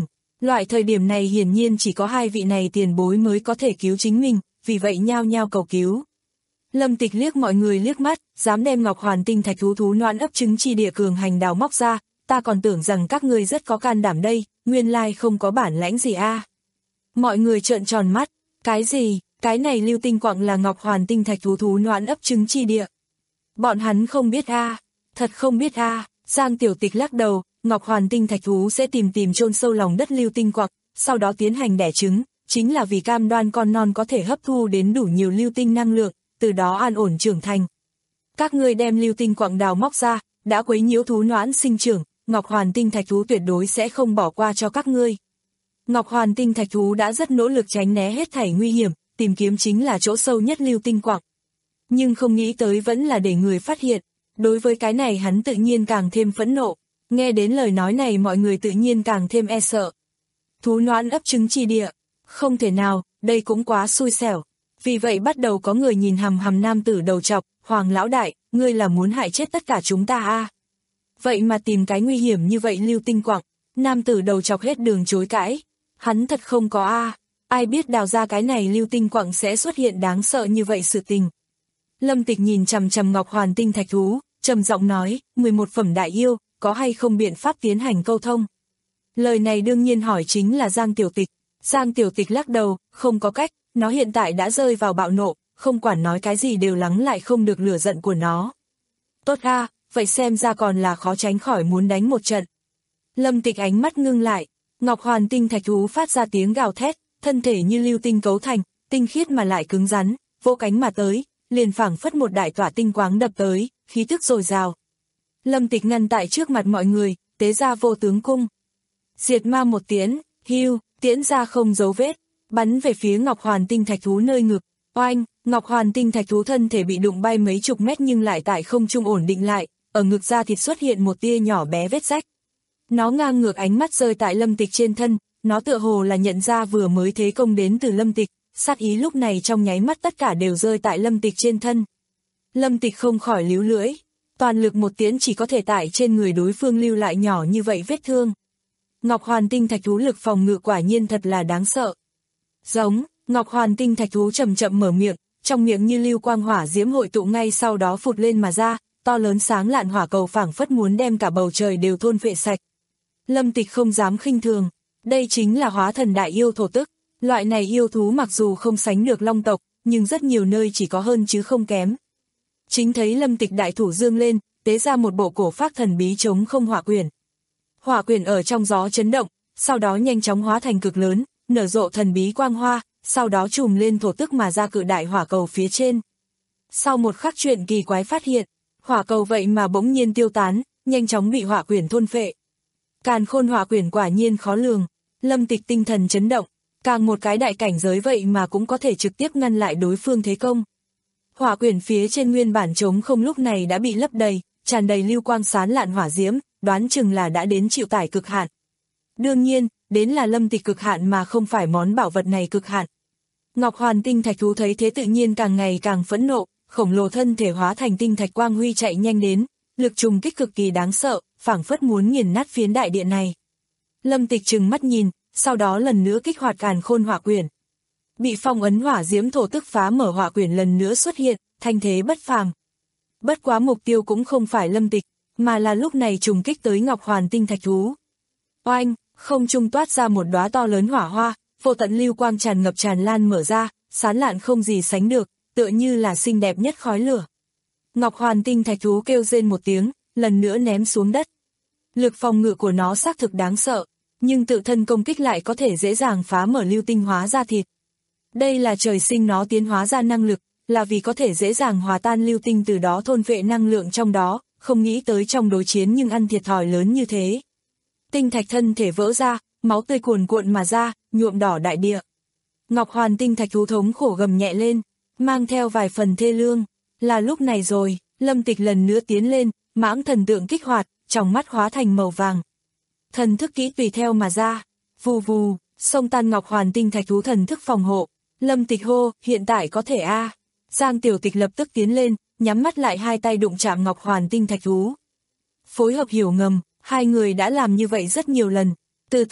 Loại thời điểm này hiển nhiên chỉ có hai vị này tiền bối mới có thể cứu chính mình, vì vậy nhao nhao cầu cứu. Lâm Tịch liếc mọi người liếc mắt, dám đem Ngọc Hoàn tinh thạch thú thú noãn ấp trứng chi địa cường hành đào móc ra, ta còn tưởng rằng các ngươi rất có can đảm đây, nguyên lai không có bản lãnh gì a. Mọi người trợn tròn mắt, cái gì, cái này lưu tinh quặng là Ngọc Hoàn tinh thạch thú thú noãn ấp trứng chi địa. Bọn hắn không biết a, thật không biết a. Giang Tiểu Tịch lắc đầu, Ngọc Hoàn tinh thạch thú sẽ tìm tìm chôn sâu lòng đất lưu tinh quặng, sau đó tiến hành đẻ trứng, chính là vì cam đoan con non có thể hấp thu đến đủ nhiều lưu tinh năng lượng, từ đó an ổn trưởng thành. Các ngươi đem lưu tinh quặng đào móc ra, đã quấy nhiễu thú noãn sinh trưởng, Ngọc Hoàn tinh thạch thú tuyệt đối sẽ không bỏ qua cho các ngươi. Ngọc Hoàn tinh thạch thú đã rất nỗ lực tránh né hết thảy nguy hiểm, tìm kiếm chính là chỗ sâu nhất lưu tinh quặng. Nhưng không nghĩ tới vẫn là để người phát hiện, đối với cái này hắn tự nhiên càng thêm phẫn nộ, nghe đến lời nói này mọi người tự nhiên càng thêm e sợ. Thú noãn ấp trứng chi địa, không thể nào, đây cũng quá xui xẻo. Vì vậy bắt đầu có người nhìn hằm hằm nam tử đầu trọc, Hoàng lão đại, ngươi là muốn hại chết tất cả chúng ta a? Vậy mà tìm cái nguy hiểm như vậy lưu tinh quặng, nam tử đầu trọc hết đường chối cãi, hắn thật không có a, ai biết đào ra cái này lưu tinh quặng sẽ xuất hiện đáng sợ như vậy sự tình. Lâm Tịch nhìn chằm chằm Ngọc Hoàn tinh thạch thú, trầm giọng nói, mười một phẩm đại yêu, có hay không biện pháp tiến hành câu thông? Lời này đương nhiên hỏi chính là Giang Tiểu Tịch. Giang Tiểu Tịch lắc đầu, không có cách, nó hiện tại đã rơi vào bạo nộ, không quản nói cái gì đều lắng lại không được lửa giận của nó. Tốt a, vậy xem ra còn là khó tránh khỏi muốn đánh một trận. Lâm Tịch ánh mắt ngưng lại, Ngọc Hoàn tinh thạch thú phát ra tiếng gào thét, thân thể như lưu tinh cấu thành, tinh khiết mà lại cứng rắn, vỗ cánh mà tới, liền phảng phất một đại tỏa tinh quáng đập tới, khí tức dồi dào. Lâm Tịch ngăn tại trước mặt mọi người, tế ra vô tướng cung. Diệt ma một tiễn, hưu, tiễn ra không dấu vết, bắn về phía Ngọc Hoàn tinh thạch thú nơi ngực. Oanh, Ngọc Hoàn tinh thạch thú thân thể bị đụng bay mấy chục mét nhưng lại tại không trung ổn định lại, ở ngực da thịt xuất hiện một tia nhỏ bé vết rách. Nó ngang ngược ánh mắt rơi tại Lâm Tịch trên thân, nó tựa hồ là nhận ra vừa mới thế công đến từ Lâm Tịch, sát ý lúc này trong nháy mắt tất cả đều rơi tại Lâm Tịch trên thân. Lâm Tịch không khỏi líu lưỡi, toàn lực một tiễn chỉ có thể tại trên người đối phương lưu lại nhỏ như vậy vết thương. Ngọc Hoàn tinh thạch thú lực phòng ngự quả nhiên thật là đáng sợ. Giống, Ngọc Hoàn tinh thạch thú chậm chậm mở miệng, trong miệng như lưu quang hỏa diễm hội tụ ngay sau đó phụt lên mà ra, to lớn sáng lạn hỏa cầu phảng phất muốn đem cả bầu trời đều thôn phệ sạch. Lâm Tịch không dám khinh thường, đây chính là hóa thần đại yêu thổ tức, loại này yêu thú mặc dù không sánh được long tộc, nhưng rất nhiều nơi chỉ có hơn chứ không kém. Chính thấy Lâm Tịch đại thủ dương lên, tế ra một bộ cổ phác thần bí chống không hỏa quyển. Hỏa quyển ở trong gió chấn động, sau đó nhanh chóng hóa thành cực lớn, nở rộ thần bí quang hoa, sau đó trùm lên thổ tức mà ra cự đại hỏa cầu phía trên. Sau một khắc chuyện kỳ quái phát hiện, hỏa cầu vậy mà bỗng nhiên tiêu tán, nhanh chóng bị hỏa quyển thôn phệ. Càn khôn hỏa quyển quả nhiên khó lường, Lâm Tịch tinh thần chấn động, càng một cái đại cảnh giới vậy mà cũng có thể trực tiếp ngăn lại đối phương thế công. Hỏa quyển phía trên nguyên bản trống không lúc này đã bị lấp đầy, tràn đầy lưu quang sáng lạn hỏa diễm, đoán chừng là đã đến chịu tải cực hạn. Đương nhiên, đến là Lâm Tịch cực hạn mà không phải món bảo vật này cực hạn. Ngọc Hoàn tinh thạch thú thấy thế tự nhiên càng ngày càng phẫn nộ, khổng lồ thân thể hóa thành tinh thạch quang huy chạy nhanh đến, lực trùng kích cực kỳ đáng sợ, phảng phất muốn nghiền nát phiến đại địa này. Lâm Tịch trừng mắt nhìn, sau đó lần nữa kích hoạt càn khôn hỏa quyển. Bị phong ấn hỏa diễm thổ tức phá mở hỏa quyển lần nữa xuất hiện, thanh thế bất phàm. Bất quá mục tiêu cũng không phải Lâm Tịch, mà là lúc này trùng kích tới Ngọc Hoàn tinh thạch thú. Oanh, không trung toát ra một đóa to lớn hỏa hoa, vô tận lưu quang tràn ngập tràn lan mở ra, sán lạn không gì sánh được, tựa như là xinh đẹp nhất khói lửa. Ngọc Hoàn tinh thạch thú kêu rên một tiếng, lần nữa ném xuống đất. Lực phòng ngự của nó xác thực đáng sợ, nhưng tự thân công kích lại có thể dễ dàng phá mở lưu tinh hóa ra thịt. Đây là trời sinh nó tiến hóa ra năng lực, là vì có thể dễ dàng hòa tan lưu tinh từ đó thôn phệ năng lượng trong đó, không nghĩ tới trong đối chiến nhưng ăn thiệt thòi lớn như thế. Tinh thạch thân thể vỡ ra, máu tươi cuồn cuộn mà ra, nhuộm đỏ đại địa. Ngọc Hoàn tinh thạch thú thống khổ gầm nhẹ lên, mang theo vài phần thê lương. Là lúc này rồi, Lâm Tịch lần nữa tiến lên, mãng thần tượng kích hoạt, trong mắt hóa thành màu vàng. Thần thức kỹ tùy theo mà ra, vù vù, xông tan Ngọc Hoàn tinh thạch thú thần thức phòng hộ. Lâm Tịch hô, hiện tại có thể a. Giang Tiểu Tịch lập tức tiến lên, nhắm mắt lại hai tay đụng chạm Ngọc Hoàn tinh thạch thú. Phối hợp hiểu ngầm, hai người đã làm như vậy rất nhiều lần. Từ từ,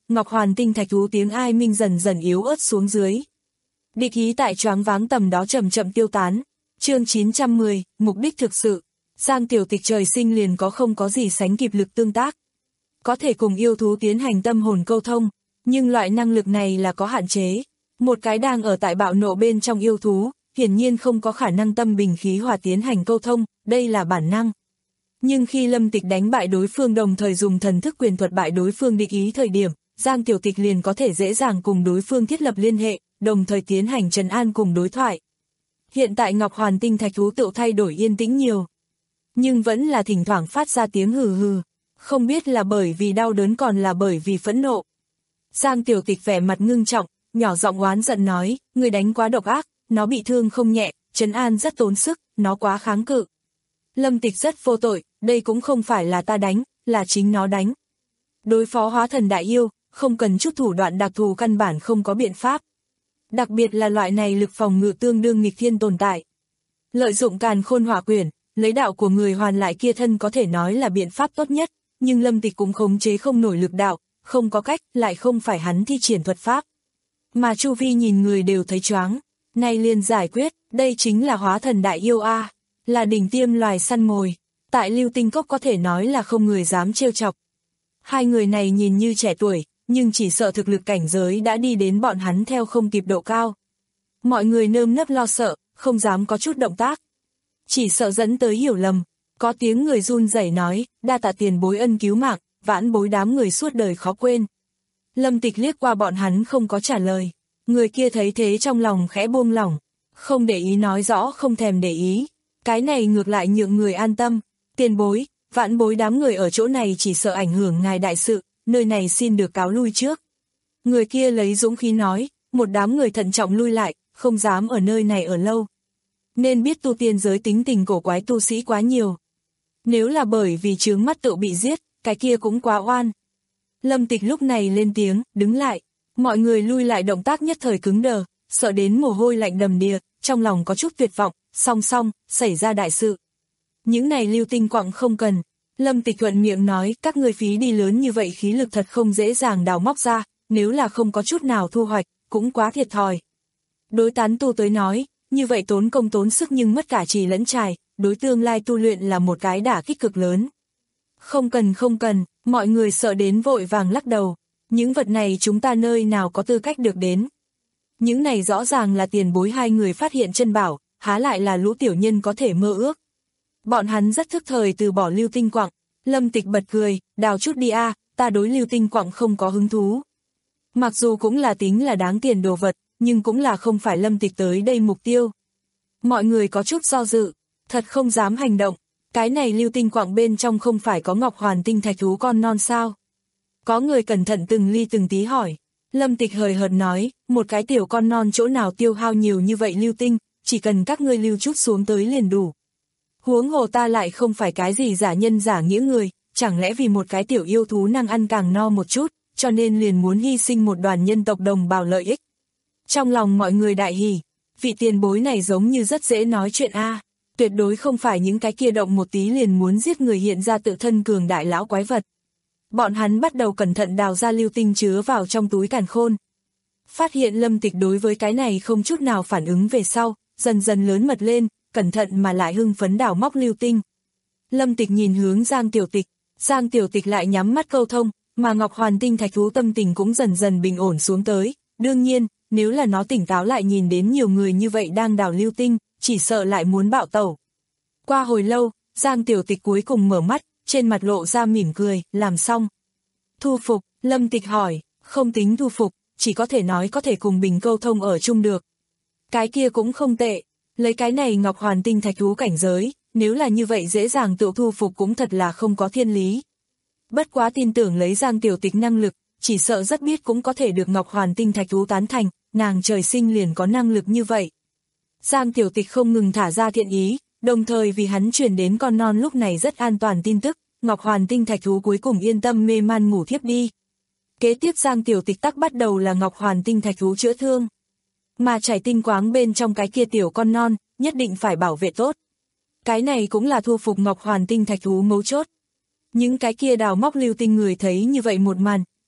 Ngọc Hoàn Tinh thạch thú tiếng ai minh dần dần yếu ớt xuống dưới. Địch ý tại choáng váng tầm đó chậm chậm tiêu tán. Chương chín trăm mười, mục đích thực sự. Giang Tiểu Tịch trời sinh liền có không có gì sánh kịp lực tương tác. Có thể cùng yêu thú tiến hành tâm hồn câu thông, nhưng loại năng lực này là có hạn chế. Một cái đang ở tại bạo nộ bên trong yêu thú, hiển nhiên không có khả năng tâm bình khí hòa tiến hành câu thông, đây là bản năng. Nhưng khi Lâm Tịch đánh bại đối phương đồng thời dùng thần thức quyền thuật bại đối phương địch ý thời điểm, Giang Tiểu Tịch liền có thể dễ dàng cùng đối phương thiết lập liên hệ, đồng thời tiến hành trấn an cùng đối thoại. Hiện tại Ngọc Hoàn Tinh thạch thú tự thay đổi yên tĩnh nhiều, nhưng vẫn là thỉnh thoảng phát ra tiếng hừ hừ, không biết là bởi vì đau đớn còn là bởi vì phẫn nộ. Giang Tiểu Tịch vẻ mặt ngưng trọng, nhỏ giọng oán giận nói, người đánh quá độc ác, nó bị thương không nhẹ, trấn an rất tốn sức, nó quá kháng cự. Lâm Tịch rất vô tội, đây cũng không phải là ta đánh, là chính nó đánh. Đối phó hóa thần đại yêu, không cần chút thủ đoạn đặc thù căn bản không có biện pháp. Đặc biệt là loại này lực phòng ngự tương đương nghịch thiên tồn tại. Lợi dụng càn khôn hỏa quyển, lấy đạo của người hoàn lại kia thân có thể nói là biện pháp tốt nhất, nhưng Lâm Tịch cũng khống chế không nổi lực đạo, không có cách, lại không phải hắn thi triển thuật pháp. Mà chu vi nhìn người đều thấy choáng, nay liền giải quyết, đây chính là hóa thần đại yêu a, là đỉnh tiêm loài săn mồi, tại Lưu Tinh Cốc có thể nói là không người dám trêu chọc. Hai người này nhìn như trẻ tuổi, nhưng chỉ sợ thực lực cảnh giới đã đi đến bọn hắn theo không kịp độ cao. Mọi người nơm nớp lo sợ, không dám có chút động tác. Chỉ sợ dẫn tới hiểu lầm, có tiếng người run rẩy nói, đa tạ tiền bối ân cứu mạng, vãn bối đám người suốt đời khó quên. Lâm Tịch liếc qua bọn hắn không có trả lời, người kia thấy thế trong lòng khẽ buông lỏng, không để ý nói rõ không thèm để ý, cái này ngược lại nhượng người an tâm, tiền bối, vãn bối đám người ở chỗ này chỉ sợ ảnh hưởng ngài đại sự, nơi này xin được cáo lui trước. Người kia lấy dũng khí nói, một đám người thận trọng lui lại, không dám ở nơi này ở lâu. Nên biết tu tiên giới tính tình cổ quái tu sĩ quá nhiều. Nếu là bởi vì chướng mắt tự bị giết, cái kia cũng quá oan. Lâm Tịch lúc này lên tiếng, đứng lại. Mọi người lui lại động tác nhất thời cứng đờ, sợ đến mồ hôi lạnh đầm đìa, trong lòng có chút tuyệt vọng, song song, xảy ra đại sự. Những này lưu tinh quặng không cần. Lâm Tịch thuận miệng nói, các người phí đi lớn như vậy khí lực thật không dễ dàng đào móc ra, nếu là không có chút nào thu hoạch, cũng quá thiệt thòi. Đối tán tu tới nói, như vậy tốn công tốn sức nhưng mất cả trì lẫn trài, đối tương lai tu luyện là một cái đả kích cực lớn. Không cần không cần, mọi người sợ đến vội vàng lắc đầu, những vật này chúng ta nơi nào có tư cách được đến. Những này rõ ràng là tiền bối hai người phát hiện chân bảo, há lại là lũ tiểu nhân có thể mơ ước. Bọn hắn rất thức thời từ bỏ lưu tinh quặng, Lâm Tịch bật cười, đào chút đi a, ta đối lưu tinh quặng không có hứng thú. Mặc dù cũng là tính là đáng tiền đồ vật, nhưng cũng là không phải Lâm Tịch tới đây mục tiêu. Mọi người có chút do dự, thật không dám hành động, cái này lưu tinh quặng bên trong không phải có Ngọc Hoàn Tinh thạch thú con non sao? Có người cẩn thận từng ly từng tí hỏi, Lâm Tịch hời hợt nói, một cái tiểu con non chỗ nào tiêu hao nhiều như vậy lưu tinh, chỉ cần các ngươi lưu chút xuống tới liền đủ. Huống hồ ta lại không phải cái gì giả nhân giả nghĩa người, chẳng lẽ vì một cái tiểu yêu thú năng ăn càng no một chút, cho nên liền muốn hy sinh một đoàn nhân tộc đồng bào lợi ích. Trong lòng mọi người đại hỉ, vị tiền bối này giống như rất dễ nói chuyện a, tuyệt đối không phải những cái kia động một tí liền muốn giết người hiện ra tự thân cường đại lão quái vật. Bọn hắn bắt đầu cẩn thận đào ra lưu tinh chứa vào trong túi càn khôn. Phát hiện Lâm Tịch đối với cái này không chút nào phản ứng về sau, dần dần lớn mật lên, cẩn thận mà lại hưng phấn đào móc lưu tinh. Lâm Tịch nhìn hướng Giang Tiểu Tịch, Giang Tiểu Tịch lại nhắm mắt câu thông, mà Ngọc Hoàn Tinh thạch thú tâm tình cũng dần dần bình ổn xuống tới. Đương nhiên, nếu là nó tỉnh táo lại nhìn đến nhiều người như vậy đang đào lưu tinh, chỉ sợ lại muốn bạo tẩu. Qua hồi lâu, Giang Tiểu Tịch cuối cùng mở mắt, trên mặt lộ ra mỉm cười, làm xong. Thu phục, Lâm Tịch hỏi, không tính thu phục, chỉ có thể nói có thể cùng bình câu thông ở chung được. Cái kia cũng không tệ, lấy cái này Ngọc Hoàn Tinh thạch thú cảnh giới, nếu là như vậy dễ dàng tự thu phục cũng thật là không có thiên lý. Bất quá tin tưởng lấy Giang Tiểu Tịch năng lực, chỉ sợ rất biết cũng có thể được Ngọc Hoàn Tinh thạch thú tán thành, nàng trời sinh liền có năng lực như vậy. Giang Tiểu Tịch không ngừng thả ra thiện ý, đồng thời vì hắn truyền đến con non lúc này rất an toàn tin tức, Ngọc Hoàn Tinh thạch thú cuối cùng yên tâm mê man ngủ thiếp đi. Kế tiếp Giang Tiểu Tịch tắc bắt đầu là Ngọc Hoàn Tinh thạch thú chữa thương. Mà chảy tinh quáng bên trong cái kia tiểu con non, nhất định phải bảo vệ tốt. Cái này cũng là thu phục Ngọc Hoàn Tinh thạch thú mấu chốt. Những cái kia đào móc lưu tinh người thấy như vậy một màn,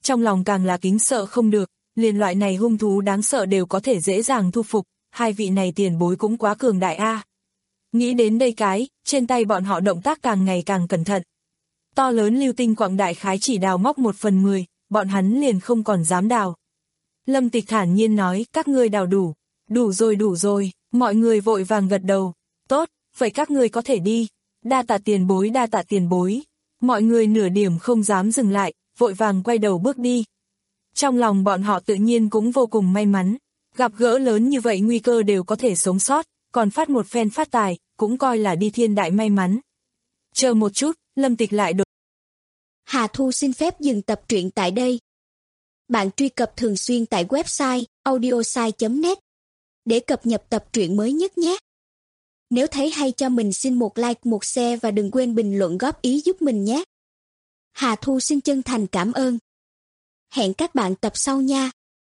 trong lòng càng là kính sợ không được, liền loại này hung thú đáng sợ đều có thể dễ dàng thu phục, hai vị này tiền bối cũng quá cường đại a. Nghĩ đến đây cái, trên tay bọn họ động tác càng ngày càng cẩn thận. To lớn lưu tinh quặng đại khái chỉ đào móc một phần mười, bọn hắn liền không còn dám đào. Lâm Tịch thản nhiên nói, các ngươi đào đủ, đủ rồi đủ rồi, mọi người vội vàng gật đầu, tốt, vậy các ngươi có thể đi, đa tạ tiền bối đa tạ tiền bối, mọi người nửa điểm không dám dừng lại, vội vàng quay đầu bước đi. Trong lòng bọn họ tự nhiên cũng vô cùng may mắn, gặp gỡ lớn như vậy nguy cơ đều có thể sống sót, còn phát một phen phát tài, cũng coi là đi thiên đại may mắn. Chờ một chút, Lâm Tịch lại đột. Hà Thu xin phép dừng tập truyện tại đây. Bạn truy cập thường xuyên tại website audiosai chấm net để cập nhật tập truyện mới nhất nhé. Nếu thấy hay cho mình xin một like, một share và đừng quên bình luận góp ý giúp mình nhé. Hà Thu xin chân thành cảm ơn. Hẹn các bạn tập sau nha.